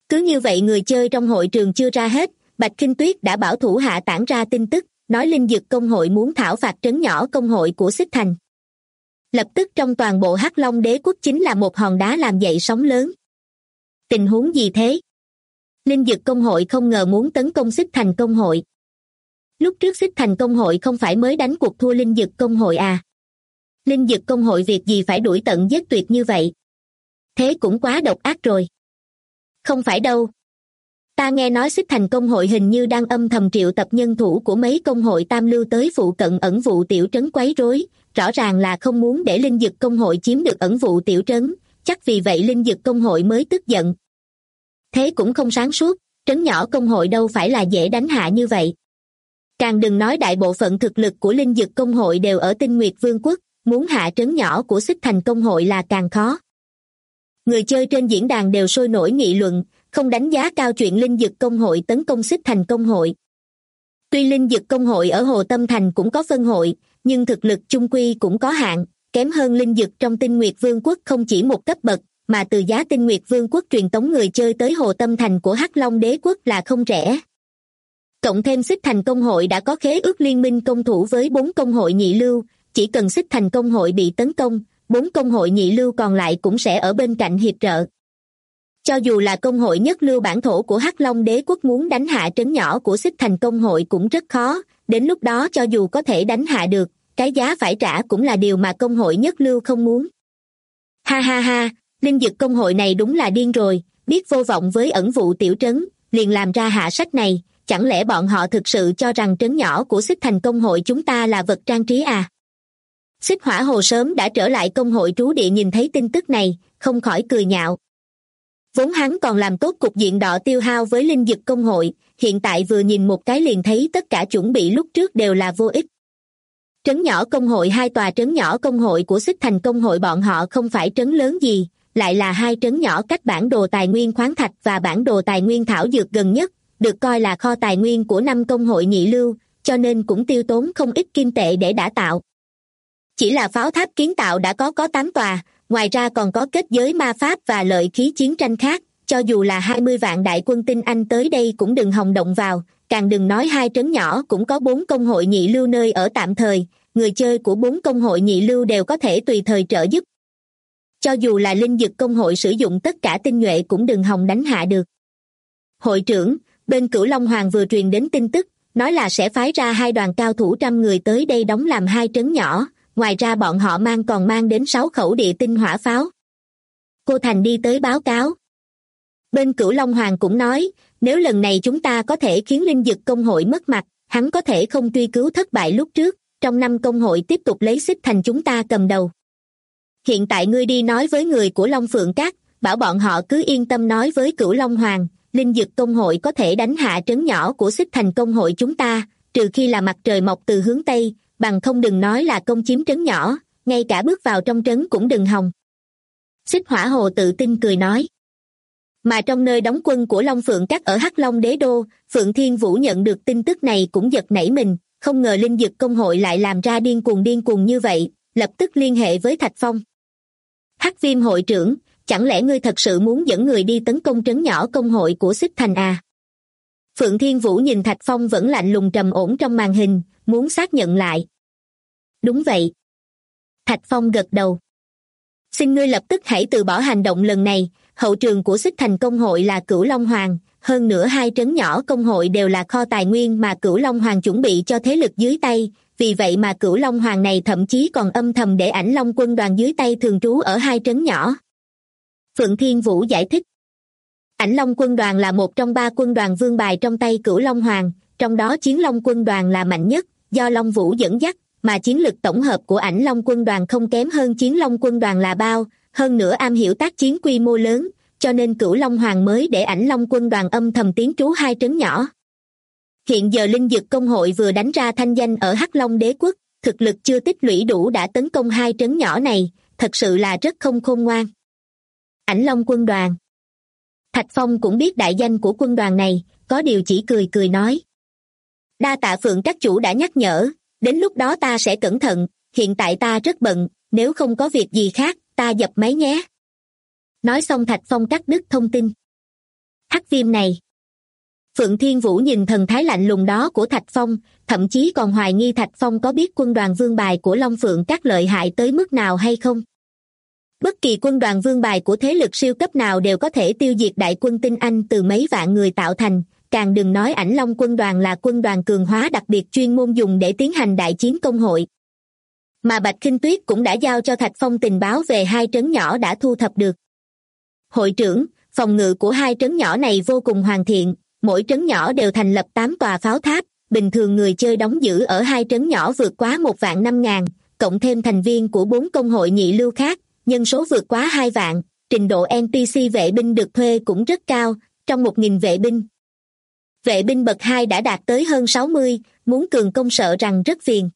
Cứ như vậy người chơi trong hội trường chưa ra hết, Bạch Khinh Tuyết đã bảo thủ hạ tản ra tin tức, nói Linh Dực công hội muốn thảo phạt trấn nhỏ công hội của Xích Thành. Lập tức trong toàn bộ Hắc Long Đế quốc chính là một hòn đá làm dậy sóng lớn. Tình huống gì thế? Linh Dực công hội không ngờ muốn tấn công Xích Thành công hội. Lúc trước Xích Thành công hội không phải mới đánh cuộc thua Linh Dực công hội à? Linh Dực công hội việc gì phải đuổi tận giết tuyệt như vậy? Thế cũng quá độc ác rồi. Không phải đâu. Ta nghe nói Xích Thành công hội hình như đang âm thầm triệu tập nhân thủ của mấy công hội tam lưu tới phụ cận ẩn vụ tiểu trấn quấy rối, rõ ràng là không muốn để Linh Dực công hội chiếm được ẩn vụ tiểu trấn, chắc vì vậy Linh Dực công hội mới tức giận. Thế cũng không sáng suốt, trấn nhỏ công hội đâu phải là dễ đánh hạ như vậy. Càng đừng nói đại bộ phận thực lực của Linh Dực công hội đều ở Tinh Nguyệt Vương quốc, muốn hạ trấn nhỏ của Xích Thành công hội là càng khó. Người chơi trên diễn đàn đều sôi nổi nghị luận, không đánh giá cao chuyện Linh Dực công hội tấn công Xích Thành công hội. Tuy Linh Dực công hội ở Hồ Tâm Thành cũng có phân hội, nhưng thực lực chung quy cũng có hạn, kém hơn Linh Dực trong Tinh Nguyệt Vương quốc không chỉ một cấp bậc, mà từ giá Tinh Nguyệt Vương quốc truyền tống người chơi tới Hồ Tâm Thành của Hắc Long Đế quốc là không rẻ. Cộng thêm Xích Thành công hội đã có khế ước liên minh công thủ với 4 công hội nhị lưu, chỉ cần Xích Thành công hội bị tấn công, 4 công hội nhị lưu còn lại cũng sẽ ở bên cạnh hiệp trợ. Cho dù là công hội nhất lưu bản thổ của Hắc Long Đế quốc muốn đánh hạ trấn nhỏ của Xích Thành công hội cũng rất khó, đến lúc đó cho dù có thể đánh hạ được, cái giá phải trả cũng là điều mà công hội nhất lưu không muốn. Ha ha ha, Linh Dực công hội này đúng là điên rồi, biết vô vọng với ẩn vụ tiểu trấn, liền làm ra hạ sách này, chẳng lẽ bọn họ thực sự cho rằng trấn nhỏ của Xích Thành công hội chúng ta là vật trang trí à? Xích Hỏa Hồ sớm đã trở lại công hội trú địa nhìn thấy tin tức này, không khỏi cười nhạo. Vốn hắn còn làm tốt cục diện đọ tiêu hao với Linh Dực công hội, hiện tại vừa nhìn một cái liền thấy tất cả chuẩn bị lúc trước đều là vô ích. Trấn nhỏ công hội, 2 tòa trấn nhỏ công hội của Xích Thành công hội bọn họ không phải trấn lớn gì, lại là 2 trấn nhỏ cách bản đồ tài nguyên khoáng thạch và bản đồ tài nguyên thảo dược gần nhất, được coi là kho tài nguyên của 5 công hội nhị lưu, cho nên cũng tiêu tốn không ít kim tệ để đả tạo. Chỉ là pháo tháp kiến tạo đã có 8 tòa, ngoài ra còn có kết giới ma pháp và lợi khí chiến tranh khác, cho dù là 20 vạn đại quân tinh Anh tới đây cũng đừng hòng động vào, càng đừng nói 2 trấn nhỏ cũng có 4 công hội nhị lưu nơi ở tạm thời, người chơi của 4 công hội nhị lưu đều có thể tùy thời trợ giúp. Cho dù là Linh Dực công hội sử dụng tất cả tinh nhuệ cũng đừng hòng đánh hạ được. Hội trưởng, bên Cửu Long Hoàng vừa truyền đến tin tức, nói là sẽ phái ra 2 đoàn cao thủ 100 người tới đây đóng làm 2 trấn nhỏ, ngoài ra bọn họ còn mang đến 6 khẩu địa tinh hỏa pháo. Cô Thành đi tới báo cáo. Bên Cửu Long Hoàng cũng nói, nếu lần này chúng ta có thể khiến Linh Dực công hội mất mặt, hắn có thể không truy cứu thất bại lúc trước, trong 5 công hội tiếp tục lấy Xích Thành chúng ta cầm đầu. Hiện tại ngươi đi nói với người của Long Phượng Các, bảo bọn họ cứ yên tâm nói với Cửu Long Hoàng, Linh Dực công hội có thể đánh hạ trấn nhỏ của Xích Thành công hội chúng ta, trừ khi là mặt trời mọc từ hướng Tây, bằng không đừng nói là công chiếm trấn nhỏ, ngay cả bước vào trong trấn cũng đừng hòng. Xích Hỏa Hồ tự tin cười nói. Mà trong nơi đóng quân của Long Phượng Các ở Hắc Long Đế Đô, Phượng Thiên Vũ nhận được tin tức này cũng giật nảy mình, không ngờ Linh Dực công hội lại làm ra điên cuồng như vậy, lập tức liên hệ với Thạch Phong. Hắc Viêm hội trưởng, chẳng lẽ ngươi thật sự muốn dẫn người đi tấn công trấn nhỏ công hội của Xích Thành à? Phượng Thiên Vũ nhìn Thạch Phong vẫn lạnh lùng trầm ổn trong màn hình, muốn xác nhận lại. Đúng vậy. Thạch Phong gật đầu. Xin ngươi lập tức hãy từ bỏ hành động lần này, hậu trường của Xích Thành công hội là Cửu Long Hoàng, hơn nữa 2 trấn nhỏ công hội đều là kho tài nguyên mà Cửu Long Hoàng chuẩn bị cho thế lực dưới tay, vì vậy mà Cửu Long Hoàng này thậm chí còn âm thầm để Ảnh Long quân đoàn dưới tay thường trú ở 2 trấn nhỏ. Phượng Thiên Vũ giải thích. Ảnh Long quân đoàn là một trong 3 quân đoàn vương bài trong tay Cửu Long Hoàng, trong đó Chiến Long quân đoàn là mạnh nhất, do Long Vũ dẫn dắt, mà chiến lực tổng hợp của Ảnh Long quân đoàn không kém hơn Chiến Long quân đoàn là bao, hơn nữa am hiểu tác chiến quy mô lớn, cho nên Cửu Long Hoàng mới để Ảnh Long quân đoàn âm thầm tiến trú 2 trấn nhỏ. Hiện giờ Linh Dực công hội vừa đánh ra thanh danh ở Hắc Long Đế quốc, thực lực chưa tích lũy đủ đã tấn công 2 trấn nhỏ này, thật sự là rất không khôn ngoan. Ảnh Long quân đoàn. Thạch Phong cũng biết đại danh của quân đoàn này, có điều chỉ cười nói. Đa tạ Phượng các chủ đã nhắc nhở, đến lúc đó ta sẽ cẩn thận, hiện tại ta rất bận, nếu không có việc gì khác, ta dập máy nhé. Nói xong Thạch Phong cắt đứt thông tin. Hắc viêm này. Phượng Thiên Vũ nhìn thần thái lạnh lùng đó của Thạch Phong, thậm chí còn hoài nghi Thạch Phong có biết quân đoàn vương bài của Long Phượng các lợi hại tới mức nào hay không. Bất kỳ quân đoàn vương bài của thế lực siêu cấp nào đều có thể tiêu diệt đại quân tinh anh từ mấy vạn người tạo thành, càng đừng nói Ảnh Long quân đoàn là quân đoàn cường hóa đặc biệt chuyên môn dùng để tiến hành đại chiến công hội. Mà Bạch Khinh Tuyết cũng đã giao cho Thạch Phong tình báo về 2 trấn nhỏ đã thu thập được. Hội trưởng, phòng ngự của 2 trấn nhỏ này vô cùng hoàn thiện, mỗi trấn nhỏ đều thành lập 8 tòa pháo tháp, bình thường người chơi đóng giữ ở 2 trấn nhỏ vượt quá 1.500.000, cộng thêm thành viên của 4 công hội nhị lưu khác, nhân số vượt quá 2 vạn, trình độ NPC vệ binh được thuê cũng rất cao, trong 1.000 vệ binh. Vệ binh bậc 2 đã đạt tới hơn 60, muốn cường công sợ rằng rất phiền.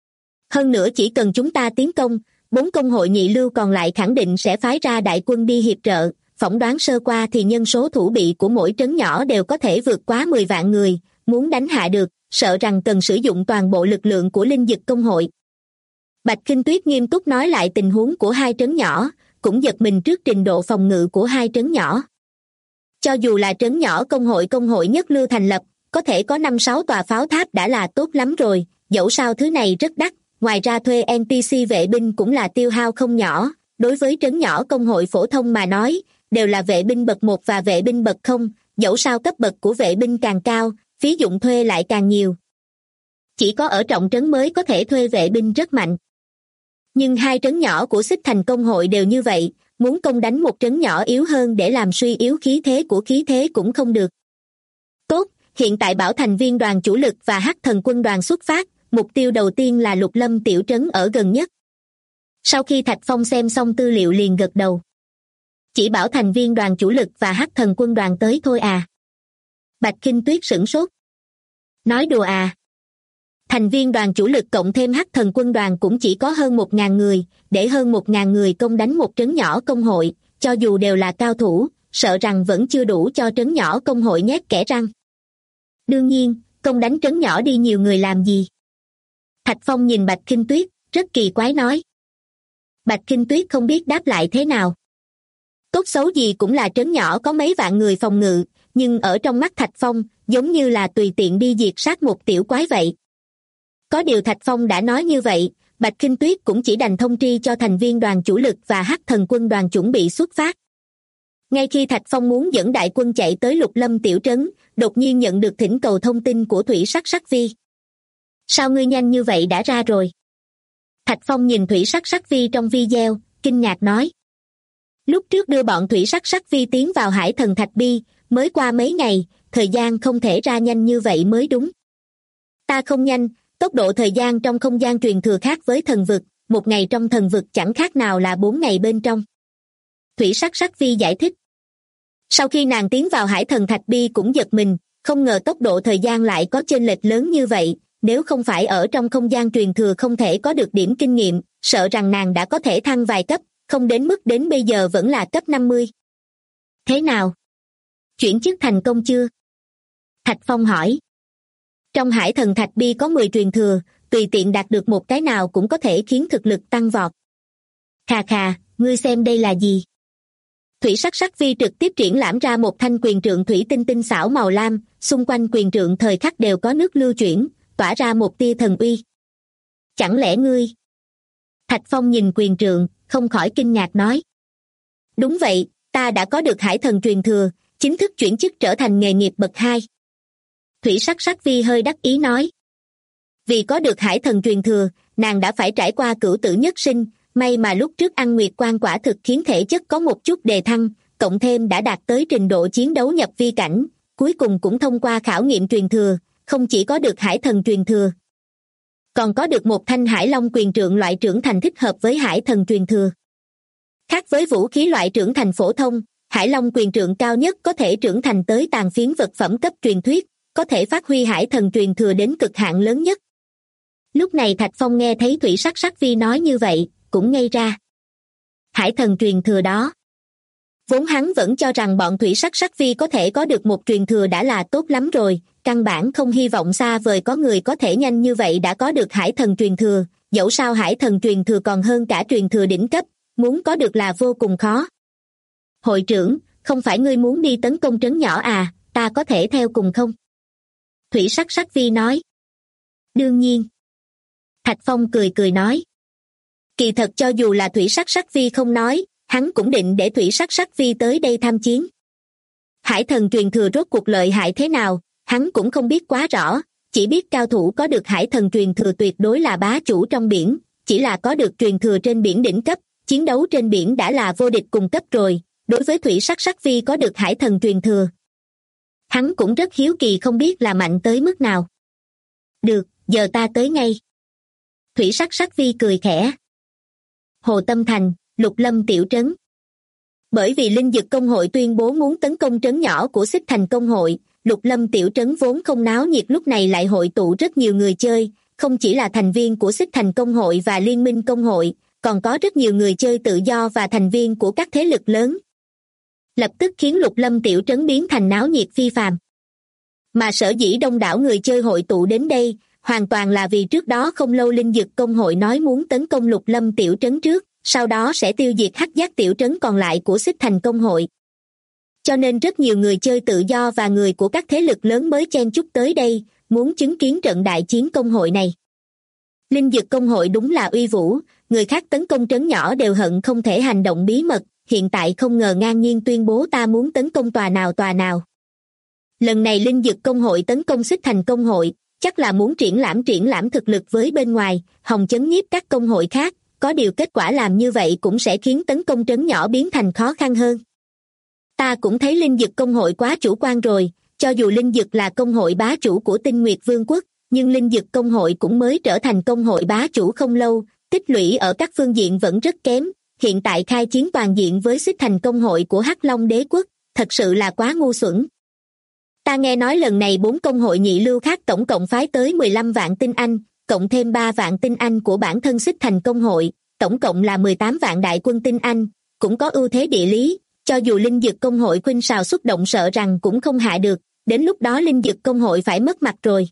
Hơn nữa chỉ cần chúng ta tiến công, 4 công hội nhị lưu còn lại khẳng định sẽ phái ra đại quân đi hiệp trợ, phỏng đoán sơ qua thì nhân số thủ bị của mỗi trấn nhỏ đều có thể vượt quá 10 vạn người, muốn đánh hạ được, sợ rằng cần sử dụng toàn bộ lực lượng của linh dực công hội. Bạch Khinh Tuyết nghiêm túc nói lại tình huống của 2 trấn nhỏ, cũng giật mình trước trình độ phòng ngự của 2 trấn nhỏ. Cho dù là trấn nhỏ công hội nhất lưu thành lập, có thể có 5-6 tòa pháo tháp đã là tốt lắm rồi, dẫu sao thứ này rất đắt, ngoài ra thuê NPC vệ binh cũng là tiêu hao không nhỏ, đối với trấn nhỏ công hội phổ thông mà nói, đều là vệ binh bậc 1 và vệ binh bậc 0, dẫu sao cấp bậc của vệ binh càng cao, phí dụng thuê lại càng nhiều. Chỉ có ở trọng trấn mới có thể thuê vệ binh rất mạnh. Nhưng 2 trấn nhỏ của Xích Thành công hội đều như vậy, muốn công đánh một trấn nhỏ yếu hơn để làm suy yếu khí thế cũng không được. Tốt, hiện tại bảo thành viên đoàn chủ lực và Hắc Thần quân đoàn xuất phát, mục tiêu đầu tiên là Lục Lâm tiểu trấn ở gần nhất. Sau khi Thạch Phong xem xong tư liệu liền gật đầu. Chỉ bảo thành viên đoàn chủ lực và Hắc Thần quân đoàn tới thôi à? Bạch Khinh Tuyết sửng sốt. Nói đùa à? Thành viên đoàn chủ lực cộng thêm Hắc Thần quân đoàn cũng chỉ có hơn 1.000 người, để hơn 1.000 người công đánh một trấn nhỏ công hội, cho dù đều là cao thủ, sợ rằng vẫn chưa đủ cho trấn nhỏ công hội nhét kẽ răng. Đương nhiên, công đánh trấn nhỏ đi nhiều người làm gì? Thạch Phong nhìn Bạch Khinh Tuyết, rất kỳ quái nói. Bạch Khinh Tuyết không biết đáp lại thế nào. Tốt xấu gì cũng là trấn nhỏ có mấy vạn người phòng ngự, nhưng ở trong mắt Thạch Phong, giống như là tùy tiện đi diệt sát một tiểu quái vậy. Có điều Thạch Phong đã nói như vậy, Bạch Khinh Tuyết cũng chỉ đành thông tri cho thành viên đoàn chủ lực và Hắc Thần quân đoàn chuẩn bị xuất phát. Ngay khi Thạch Phong muốn dẫn đại quân chạy tới Lục Lâm tiểu trấn, đột nhiên nhận được thỉnh cầu thông tin của Thủy Sắc Sắc Vi. Sao ngươi nhanh như vậy đã ra rồi? Thạch Phong nhìn Thủy Sắc Sắc Vi trong video, kinh ngạc nói. Lúc trước đưa bọn Thủy Sắc Sắc Vi tiến vào Hải Thần Thạch Bi, mới qua mấy ngày, thời gian không thể ra nhanh như vậy mới đúng. Ta không nhanh, tốc độ thời gian trong không gian truyền thừa khác với thần vực, 1 ngày trong thần vực chẳng khác nào là 4 ngày bên trong. Thủy Sắc Sắc Vi giải thích. Sau khi nàng tiến vào Hải Thần Thạch Bi cũng giật mình, không ngờ tốc độ thời gian lại có chênh lệch lớn như vậy, nếu không phải ở trong không gian truyền thừa không thể có được điểm kinh nghiệm, sợ rằng nàng đã có thể thăng vài cấp, không đến mức đến bây giờ vẫn là cấp 50. Thế nào? Chuyển chức thành công chưa? Thạch Phong hỏi. Trong Hải Thần Thạch Bi có 10 truyền thừa, tùy tiện đạt được một cái nào cũng có thể khiến thực lực tăng vọt. Khà khà, ngươi xem đây là gì? Thủy Sắc Sắc Vi trực tiếp triển lãm ra một thanh quyền trượng thủy tinh tinh xảo màu lam, xung quanh quyền trượng thời khắc đều có nước lưu chuyển, tỏa ra một tia thần uy. Chẳng lẽ ngươi? Thạch Phong nhìn quyền trượng, không khỏi kinh ngạc nói. Đúng vậy, ta đã có được Hải Thần truyền thừa, chính thức chuyển chức trở thành nghề nghiệp bậc 2. Thủy Sắc Sắc Vi hơi đắc ý nói. Vì có được Hải Thần truyền thừa, nàng đã phải trải qua cửu tử nhất sinh, may mà lúc trước ăn nguyệt quan quả thực khiến thể chất có một chút đề thăng, cộng thêm đã đạt tới trình độ chiến đấu nhập vi cảnh, cuối cùng cũng thông qua khảo nghiệm truyền thừa, không chỉ có được Hải Thần truyền thừa, còn có được một thanh Hải Long quyền trượng loại trưởng thành thích hợp với Hải Thần truyền thừa. Khác với vũ khí loại trưởng thành phổ thông, Hải Long quyền trượng cao nhất có thể trưởng thành tới tàn phiến vật phẩm cấp truyền thuyết, có thể phát huy Hải Thần truyền thừa đến cực hạn lớn nhất. Lúc này Thạch Phong nghe thấy Thủy Sắc Sắc Vi nói như vậy, cũng ngây ra. Hải Thần truyền thừa đó. Vốn hắn vẫn cho rằng bọn Thủy Sắc Sắc Vi có thể có được một truyền thừa đã là tốt lắm rồi, căn bản không hy vọng xa vời có người có thể nhanh như vậy đã có được Hải Thần truyền thừa, dẫu sao Hải Thần truyền thừa còn hơn cả truyền thừa đỉnh cấp, muốn có được là vô cùng khó. Hội trưởng, không phải ngươi muốn đi tấn công trấn nhỏ à, ta có thể theo cùng không? Thủy Sắc Sắc Vi nói. Đương nhiên. Thạch Phong cười cười nói. Kỳ thật cho dù là Thủy Sắc Sắc Vi không nói, hắn cũng định để Thủy Sắc Sắc Vi tới đây tham chiến. Hải thần truyền thừa rốt cuộc lợi hại thế nào, hắn cũng không biết quá rõ, chỉ biết cao thủ có được hải thần truyền thừa tuyệt đối là bá chủ trong biển, chỉ là có được truyền thừa trên biển đỉnh cấp, chiến đấu trên biển đã là vô địch cùng cấp rồi, đối với Thủy Sắc Sắc Vi có được hải thần truyền thừa. Hắn cũng rất hiếu kỳ không biết là mạnh tới mức nào. Được, giờ ta tới ngay. Thủy Sắc Sắc Vi cười khẽ. Hồ Tâm Thành, Lục Lâm tiểu trấn. Bởi vì Linh Dực Công hội tuyên bố muốn tấn công trấn nhỏ của Xích Thành Công hội, Lục Lâm tiểu trấn vốn không náo nhiệt lúc này lại hội tụ rất nhiều người chơi, không chỉ là thành viên của Xích Thành Công hội và Liên minh Công hội, còn có rất nhiều người chơi tự do và thành viên của các thế lực lớn. Lập tức khiến Lục Lâm tiểu trấn biến thành náo nhiệt phi phàm. Mà sở dĩ đông đảo người chơi hội tụ đến đây, hoàn toàn là vì trước đó không lâu Linh Dực Công hội nói muốn tấn công Lục Lâm tiểu trấn trước, sau đó sẽ tiêu diệt Hắc Giác tiểu trấn còn lại của Xích Thành Công hội. Cho nên rất nhiều người chơi tự do và người của các thế lực lớn mới chen chúc tới đây, muốn chứng kiến trận đại chiến công hội này. Linh Dực Công hội đúng là uy vũ, người khác tấn công trấn nhỏ đều hận không thể hành động bí mật, hiện tại không ngờ ngang nhiên tuyên bố ta muốn tấn công tòa nào. Lần này Linh Dực Công hội tấn công Xích Thành Công hội, chắc là muốn triển lãm thực lực với bên ngoài, hòng chấn nhiếp các công hội khác, có điều kết quả làm như vậy cũng sẽ khiến tấn công trấn nhỏ biến thành khó khăn hơn. Ta cũng thấy Linh Dực Công hội quá chủ quan rồi, cho dù Linh Dực là công hội bá chủ của Tinh Nguyệt Vương quốc, nhưng Linh Dực Công hội cũng mới trở thành công hội bá chủ không lâu, tích lũy ở các phương diện vẫn rất kém, hiện tại khai chiến toàn diện với Xích Thành Công hội của Hắc Long Đế quốc, thật sự là quá ngu xuẩn. Ta nghe nói lần này 4 công hội nhị lưu khác tổng cộng phái tới 15 vạn tinh anh, cộng thêm 3 vạn tinh anh của bản thân Xích Thành Công hội, tổng cộng là 18 vạn đại quân tinh anh, cũng có ưu thế địa lý, cho dù Linh Dực Công hội khuynh sào xuất động sợ rằng cũng không hạ được, đến lúc đó Linh Dực Công hội phải mất mặt rồi.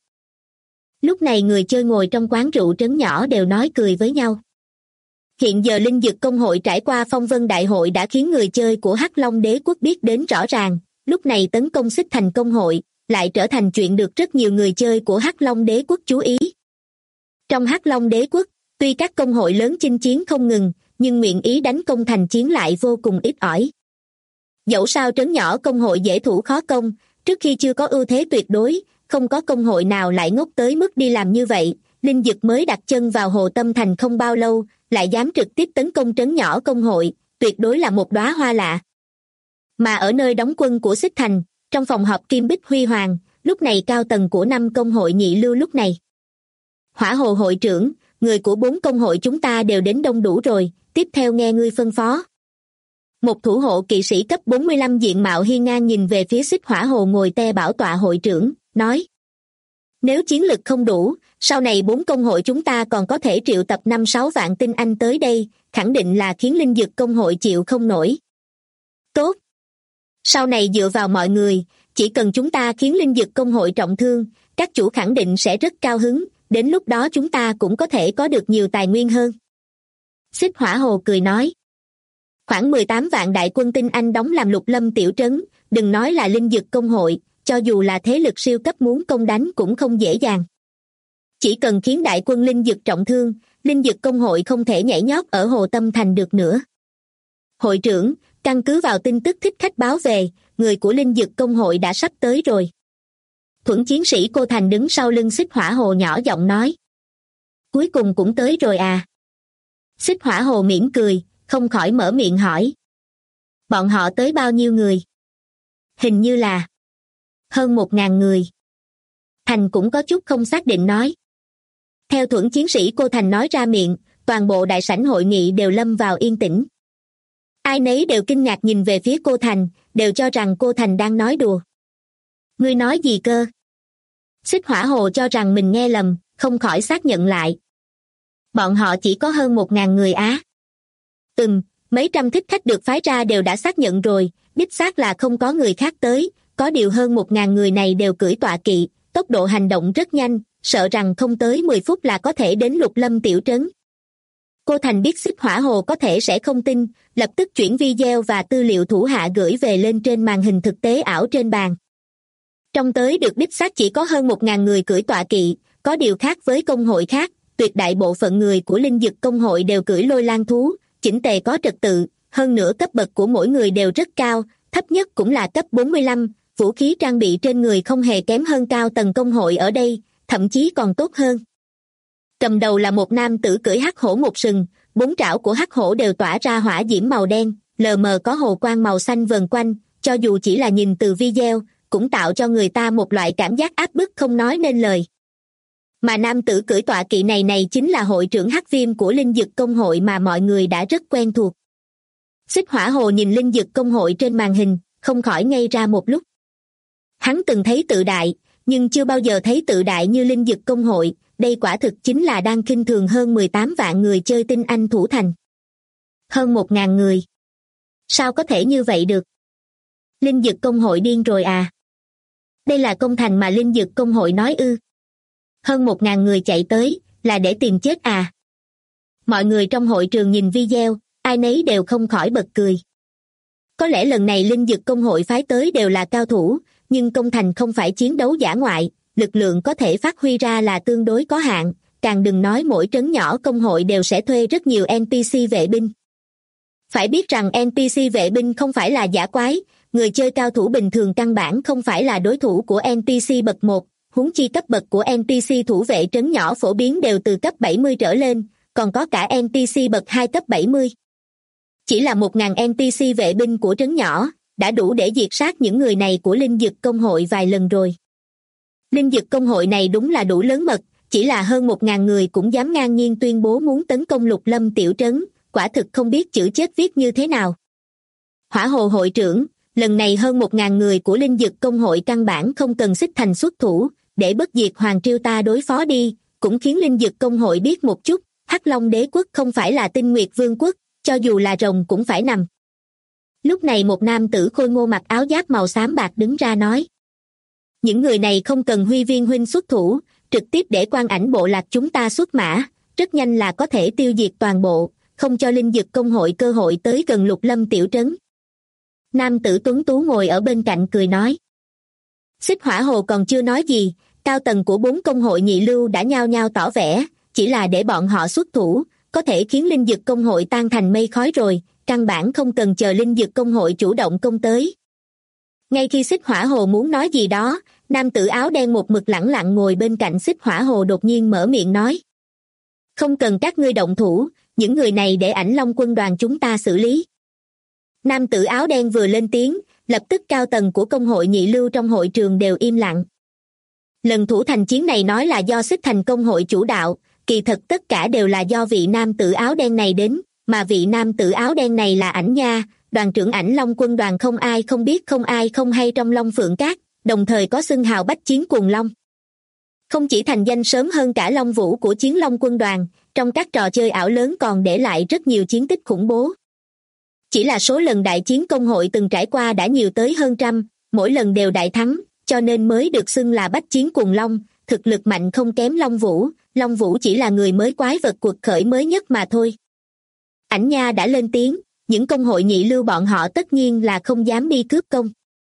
Lúc này người chơi ngồi trong quán rượu trấn nhỏ đều nói cười với nhau. Hiện giờ Linh Dực Công hội trải qua phong vân đại hội đã khiến người chơi của Hắc Long Đế quốc biết đến rõ ràng, lúc này tấn công Xích Thành Công hội, lại trở thành chuyện được rất nhiều người chơi của Hắc Long Đế quốc chú ý. Trong Hắc Long Đế quốc, tuy các công hội lớn chinh chiến không ngừng, nhưng nguyện ý đánh công thành chiến lại vô cùng ít ỏi. Dẫu sao trấn nhỏ công hội dễ thủ khó công, trước khi chưa có ưu thế tuyệt đối, không có công hội nào lại ngốc tới mức đi làm như vậy, Linh Dực mới đặt chân vào Hồ Tâm Thành không bao lâu, lại dám trực tiếp tấn công trấn nhỏ công hội, tuyệt đối là một đóa hoa lạ. Mà ở nơi đóng quân của Xích Thành, trong phòng họp Kim Bích Huy Hoàng, lúc này cao tầng của 5 công hội nhị lưu lúc này. Hỏa Hồ hội trưởng, người của 4 công hội chúng ta đều đến đông đủ rồi, tiếp theo nghe ngươi phân phó. Một thủ hộ kỵ sĩ cấp 45 diện mạo hiên ngang nhìn về phía Xích Hỏa Hồ ngồi te bảo tọa hội trưởng, nói. Nếu chiến lực không đủ, sau này 4 công hội chúng ta còn có thể triệu tập 5-6 vạn tinh anh tới đây, khẳng định là khiến Linh Dực Công hội chịu không nổi. Tốt. Sau này dựa vào mọi người, chỉ cần chúng ta khiến Linh Dực Công hội trọng thương, các chủ khẳng định sẽ rất cao hứng, đến lúc đó chúng ta cũng có thể có được nhiều tài nguyên hơn. Xích Hỏa Hồ cười nói. Khoảng 18 vạn đại quân tinh anh đóng làm Lục Lâm tiểu trấn, đừng nói là Linh Dực Công hội, cho dù là thế lực siêu cấp muốn công đánh cũng không dễ dàng. Chỉ cần khiến đại quân Linh Dực trọng thương, Linh Dực Công hội không thể nhảy nhót ở Hồ Tâm Thành được nữa. Hội trưởng, căn cứ vào tin tức thích khách báo về, người của Linh Dực Công hội đã sắp tới rồi. Thuẫn chiến sĩ Cô Thành đứng sau lưng Xích Hỏa Hồ nhỏ giọng nói. Cuối cùng cũng tới rồi à? Xích Hỏa Hồ mỉm cười, không khỏi mở miệng hỏi. Bọn họ tới bao nhiêu người? Hình như là hơn 1.000 người. Thành cũng có chút không xác định nói. Theo Thuẫn chiến sĩ Cô Thành nói ra miệng, toàn bộ đại sảnh hội nghị đều lâm vào yên tĩnh. Ai nấy đều kinh ngạc nhìn về phía Cô Thành, đều cho rằng Cô Thành đang nói đùa. Ngươi nói gì cơ? Xích Hỏa Hồ cho rằng mình nghe lầm, không khỏi xác nhận lại. Bọn họ chỉ có hơn 1.000 người á. Mấy trăm thích khách được phái ra đều đã xác nhận rồi, đích xác là không có người khác tới, có điều hơn 1.000 người này đều cưỡi tọa kỵ, tốc độ hành động rất nhanh, sợ rằng không tới 10 phút là có thể đến Lục Lâm tiểu trấn. Cô Thành biết Xích Hỏa Hồ có thể sẽ không tin, lập tức chuyển video và tư liệu thủ hạ gửi về lên trên màn hình thực tế ảo trên bàn. Trong tới được đích xác chỉ có hơn 1.000 người cưỡi tọa kỵ, có điều khác với công hội khác, tuyệt đại bộ phận người của linh dực công hội đều cưỡi lôi lang thú, chỉnh tề có trật tự, hơn nữa cấp bậc của mỗi người đều rất cao, thấp nhất cũng là cấp 45, vũ khí trang bị trên người không hề kém hơn cao tầng công hội ở đây, thậm chí còn tốt hơn. Cầm đầu là một nam tử cưỡi hắc hổ một sừng, 4 trảo của hắc hổ đều tỏa ra hỏa diễm màu đen, lờ mờ có hồ quang màu xanh vờn quanh, cho dù chỉ là nhìn từ video, cũng tạo cho người ta một loại cảm giác áp bức không nói nên lời. Mà nam tử cưỡi tọa kỵ này chính là hội trưởng Hắc Viêm của linh dực công hội mà mọi người đã rất quen thuộc. Xích Hỏa Hồ nhìn linh dực công hội trên màn hình, không khỏi ngây ra một lúc. Hắn từng thấy tự đại, nhưng chưa bao giờ thấy tự đại như linh dực công hội, đây quả thực chính là đang khinh thường hơn 18 vạn người chơi tinh anh thủ thành. Hơn 1.000 người. Sao có thể như vậy được? Linh dực công hội điên rồi à? Đây là công thành mà linh dực công hội nói ư? Hơn 1.000 người chạy tới, là để tìm chết à? Mọi người trong hội trường nhìn video, ai nấy đều không khỏi bật cười. Có lẽ lần này linh dực công hội phái tới đều là cao thủ, nhưng công thành không phải chiến đấu dã ngoại, lực lượng có thể phát huy ra là tương đối có hạn, càng đừng nói mỗi trấn nhỏ công hội đều sẽ thuê rất nhiều NPC vệ binh. Phải biết rằng NPC vệ binh không phải là dã quái, người chơi cao thủ bình thường căn bản không phải là đối thủ của NPC bậc 1, huống chi cấp bậc của NPC thủ vệ trấn nhỏ phổ biến đều từ cấp 70 trở lên, còn có cả NPC bậc 2 cấp 70. Chỉ là 1.000 NPC vệ binh của trấn nhỏ, đã đủ để diệt sát những người này của linh dực công hội vài lần rồi. Linh dực công hội này đúng là đủ lớn mật, chỉ là hơn 1.000 người cũng dám ngang nhiên tuyên bố muốn tấn công Lục Lâm tiểu trấn, quả thực không biết chữ chết viết như thế nào. Hỏa Hồ hội trưởng, lần này hơn 1.000 người của linh dực công hội căn bản không cần Xích Thành xuất thủ, để bất diệt Hoàng Triều ta đối phó đi, cũng khiến linh dực công hội biết một chút, Hắc Long đế quốc không phải là Tinh Nguyệt vương quốc, cho dù là rồng cũng phải nằm. Lúc này một nam tử khôi ngô mặc áo giáp màu xám bạc đứng ra nói. Những người này không cần Huy Viên huynh xuất thủ, trực tiếp để Quan Ảnh bộ lạc chúng ta xuất mã, rất nhanh là có thể tiêu diệt toàn bộ, không cho linh dực công hội cơ hội tới gần Lục Lâm tiểu trấn. Nam tử tuấn tú ngồi ở bên cạnh cười nói. Xích Hỏa Hồ còn chưa nói gì, cao tầng của 4 công hội nhị lưu đã nhao nhao tỏ vẻ, chỉ là để bọn họ xuất thủ, có thể khiến linh dực công hội tan thành mây khói rồi, căn bản không cần chờ linh dực công hội chủ động công tới. Ngay khi Xích Hỏa Hồ muốn nói gì đó, nam tử áo đen một mực lẳng lặng ngồi bên cạnh Xích Hỏa Hồ đột nhiên mở miệng nói. Không cần các ngươi động thủ, những người này để Ảnh Long quân đoàn chúng ta xử lý. Nam tử áo đen vừa lên tiếng, lập tức cao tầng của công hội nhị lưu trong hội trường đều im lặng. Lần thủ thành chiến này nói là do Xích Thành công hội chủ đạo, kỳ thật tất cả đều là do vị nam tử áo đen này đến, mà vị nam tử áo đen này là Ảnh Nha, đoàn trưởng Ảnh Long quân đoàn không ai không biết không ai không hay trong Long Phượng Cát, đồng thời có xưng hào bách chiến cuồng long. Không chỉ thành danh sớm hơn cả Long Vũ của Chiến Long quân đoàn, trong các trò chơi ảo lớn còn để lại rất nhiều chiến tích khủng bố. Chỉ là số lần đại chiến công hội từng trải qua đã nhiều tới hơn trăm, mỗi lần đều đại thắng, cho nên mới được xưng là bách chiến cuồng long, thực lực mạnh không kém Long Vũ, Long Vũ chỉ là người mới quái vật cuộc khởi mới nhất mà thôi. Ảnh Nha đã lên tiếng, những công hội nhị lưu bọn họ tất nhiên là không dám đi cướp công.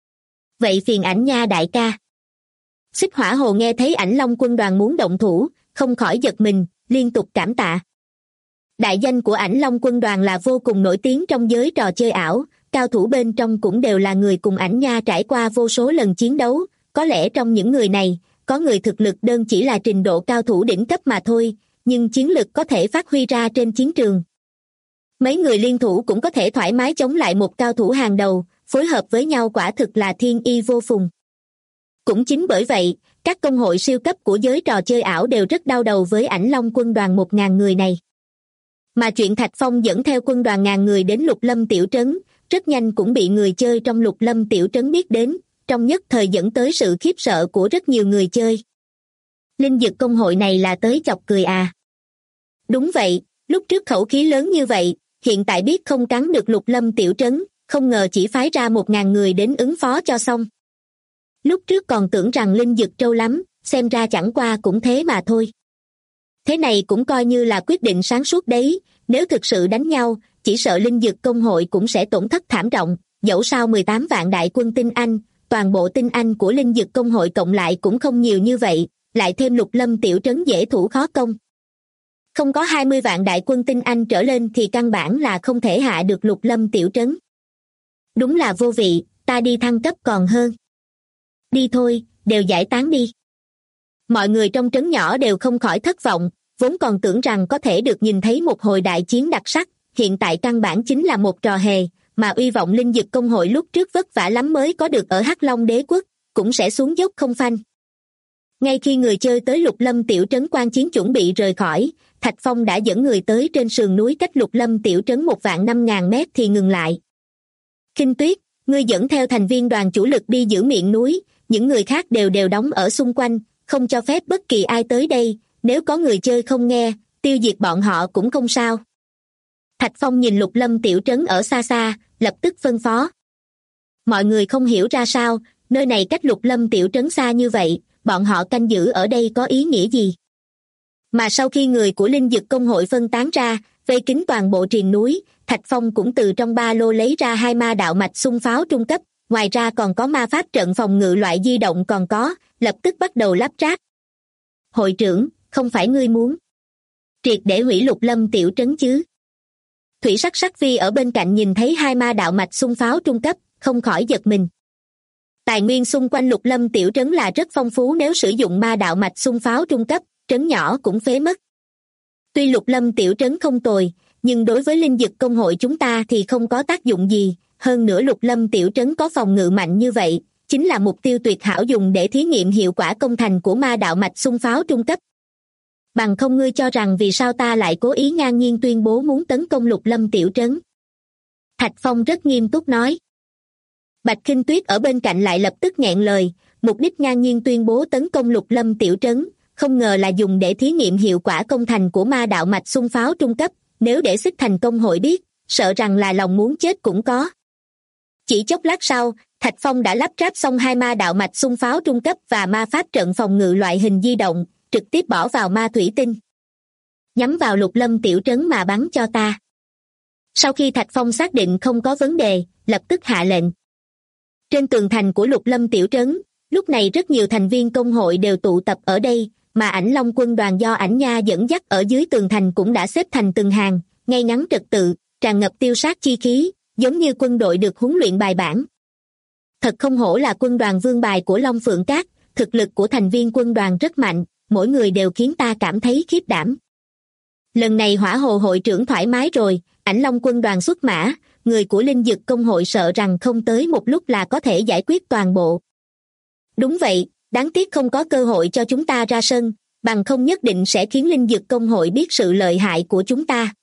Vậy phiền Ảnh Nha đại ca. Xích Hỏa Hồ nghe thấy Ảnh Long quân đoàn muốn động thủ, không khỏi giật mình, liên tục cảm tạ. Đại danh của Ảnh Long quân đoàn là vô cùng nổi tiếng trong giới trò chơi ảo, cao thủ bên trong cũng đều là người cùng Ảnh Nha trải qua vô số lần chiến đấu, có lẽ trong những người này, có người thực lực đơn chỉ là trình độ cao thủ đỉnh cấp mà thôi, nhưng chiến lực có thể phát huy ra trên chiến trường. Mấy người liên thủ cũng có thể thoải mái chống lại một cao thủ hàng đầu, phối hợp với nhau quả thực là thiên y vô phùng. Cũng chính bởi vậy, các công hội siêu cấp của giới trò chơi ảo đều rất đau đầu với Ảnh Long quân đoàn 1.000 người này. Mà chuyện Thạch Phong dẫn theo quân đoàn ngàn người đến Lục Lâm tiểu trấn, rất nhanh cũng bị người chơi trong Lục Lâm tiểu trấn biết đến, trong nhất thời dẫn tới sự khiếp sợ của rất nhiều người chơi. Linh dực công hội này là tới chọc cười à? Đúng vậy, lúc trước khẩu khí lớn như vậy, hiện tại biết không cắn được Lục Lâm tiểu trấn, không ngờ chỉ phái ra 1.000 người đến ứng phó cho xong. Lúc trước còn tưởng rằng linh dực trâu lắm, xem ra chẳng qua cũng thế mà thôi. Thế này cũng coi như là quyết định sáng suốt đấy, nếu thực sự đánh nhau, chỉ sợ linh dược công hội cũng sẽ tổn thất thảm trọng, dẫu sao 18 vạn đại quân tinh anh, toàn bộ tinh anh của linh dược công hội cộng lại cũng không nhiều như vậy, lại thêm Lục Lâm tiểu trấn dễ thủ khó công. Không có 20 vạn đại quân tinh anh trở lên thì căn bản là không thể hạ được Lục Lâm tiểu trấn. Đúng là vô vị, ta đi thăng cấp còn hơn. Đi thôi, đều giải tán đi. Mọi người trong trấn nhỏ đều không khỏi thất vọng, vốn còn tưởng rằng có thể được nhìn thấy một hồi đại chiến đặc sắc, hiện tại căn bản chính là một trò hề, mà uy vọng linh dược công hội lúc trước vất vả lắm mới có được ở Hắc Long đế quốc, cũng sẽ xuống dốc không phanh. Ngay khi người chơi tới Lục Lâm tiểu trấn quan chiến chuẩn bị rời khỏi, Thạch Phong đã dẫn người tới trên sườn núi cách Lục Lâm tiểu trấn 1.500.000 mét thì ngừng lại. Khinh Tuyết, ngươi dẫn theo thành viên đoàn chủ lực đi giữ miệng núi, những người khác đều đóng ở xung quanh, không cho phép bất kỳ ai tới đây, nếu có người chơi không nghe, tiêu diệt bọn họ cũng không sao. Thạch Phong nhìn Lục Lâm tiểu trấn ở xa xa, lập tức phân phó. Mọi người không hiểu ra sao, nơi này cách Lục Lâm tiểu trấn xa như vậy, bọn họ canh giữ ở đây có ý nghĩa gì? Mà sau khi người của linh dược công hội phân tán ra, vây kín toàn bộ triền núi, Thạch Phong cũng từ trong ba lô lấy ra 2 ma đạo mạch xung pháo trung cấp, ngoài ra còn có ma pháp trận phòng ngự loại di động còn có, lập tức bắt đầu lắp ráp. Hội trưởng, không phải ngươi muốn triệt để hủy Lục Lâm tiểu trấn chứ? Thủy Sắc Sắc Vi ở bên cạnh nhìn thấy 2 ma đạo mạch xung pháo trung cấp, không khỏi giật mình. Tài nguyên xung quanh Lục Lâm tiểu trấn là rất phong phú, nếu sử dụng ma đạo mạch xung pháo trung cấp, trấn nhỏ cũng phế mất. Tuy Lục Lâm tiểu trấn không tồi, nhưng đối với linh dực công hội chúng ta thì không có tác dụng gì, hơn nữa Lục Lâm tiểu trấn có phòng ngự mạnh như vậy, chính là mục tiêu tuyệt hảo dùng để thí nghiệm hiệu quả công thành của ma đạo mạch xung pháo trung cấp. Bằng không ngươi cho rằng vì sao ta lại cố ý ngang nhiên tuyên bố muốn tấn công Lục Lâm tiểu trấn? Thạch Phong rất nghiêm túc nói. Bạch Khinh Tuyết ở bên cạnh lại lập tức nghẹn lời, mục đích ngang nhiên tuyên bố tấn công Lục Lâm tiểu trấn, không ngờ là dùng để thí nghiệm hiệu quả công thành của ma đạo mạch xung pháo trung cấp, nếu để Xích Thành công hội biết, sợ rằng là lòng muốn chết cũng có. Chỉ chốc lát sau, Thạch Phong đã lắp ráp xong 2 ma đạo mạch xung pháo trung cấp và ma pháp trận phòng ngự loại hình di động, trực tiếp bỏ vào ma thủy tinh. Nhắm vào Lục Lâm tiểu trấn mà bắn cho ta. Sau khi Thạch Phong xác định không có vấn đề, lập tức hạ lệnh. Trên tường thành của Lục Lâm tiểu trấn, lúc này rất nhiều thành viên công hội đều tụ tập ở đây, mà Ảnh Long quân đoàn do Ảnh Nha dẫn dắt ở dưới tường thành cũng đã xếp thành từng hàng, ngay ngắn trật tự, tràn ngập tiêu sát chi khí, giống như quân đội được huấn luyện bài bản. Thật không hổ là quân đoàn vương bài của Long Phượng Cát, thực lực của thành viên quân đoàn rất mạnh, mỗi người đều khiến ta cảm thấy khiếp đảm. Lần này Hỏa Hồ hội trưởng thoải mái rồi, Ảnh Long quân đoàn xuất mã, người của linh dực công hội sợ rằng không tới một lúc là có thể giải quyết toàn bộ. Đúng vậy, đáng tiếc không có cơ hội cho chúng ta ra sân, bằng không nhất định sẽ khiến linh dực công hội biết sự lợi hại của chúng ta.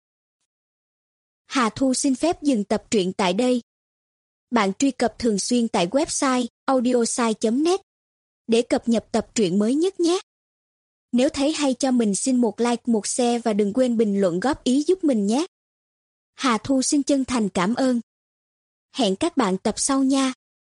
Hà Thu xin phép dừng tập truyện tại đây. Bạn truy cập thường xuyên tại website audiosai.net để cập nhật tập truyện mới nhất nhé. Nếu thấy hay cho mình xin một like, một share và đừng quên bình luận góp ý giúp mình nhé. Hà Thu xin chân thành cảm ơn. Hẹn các bạn tập sau nha.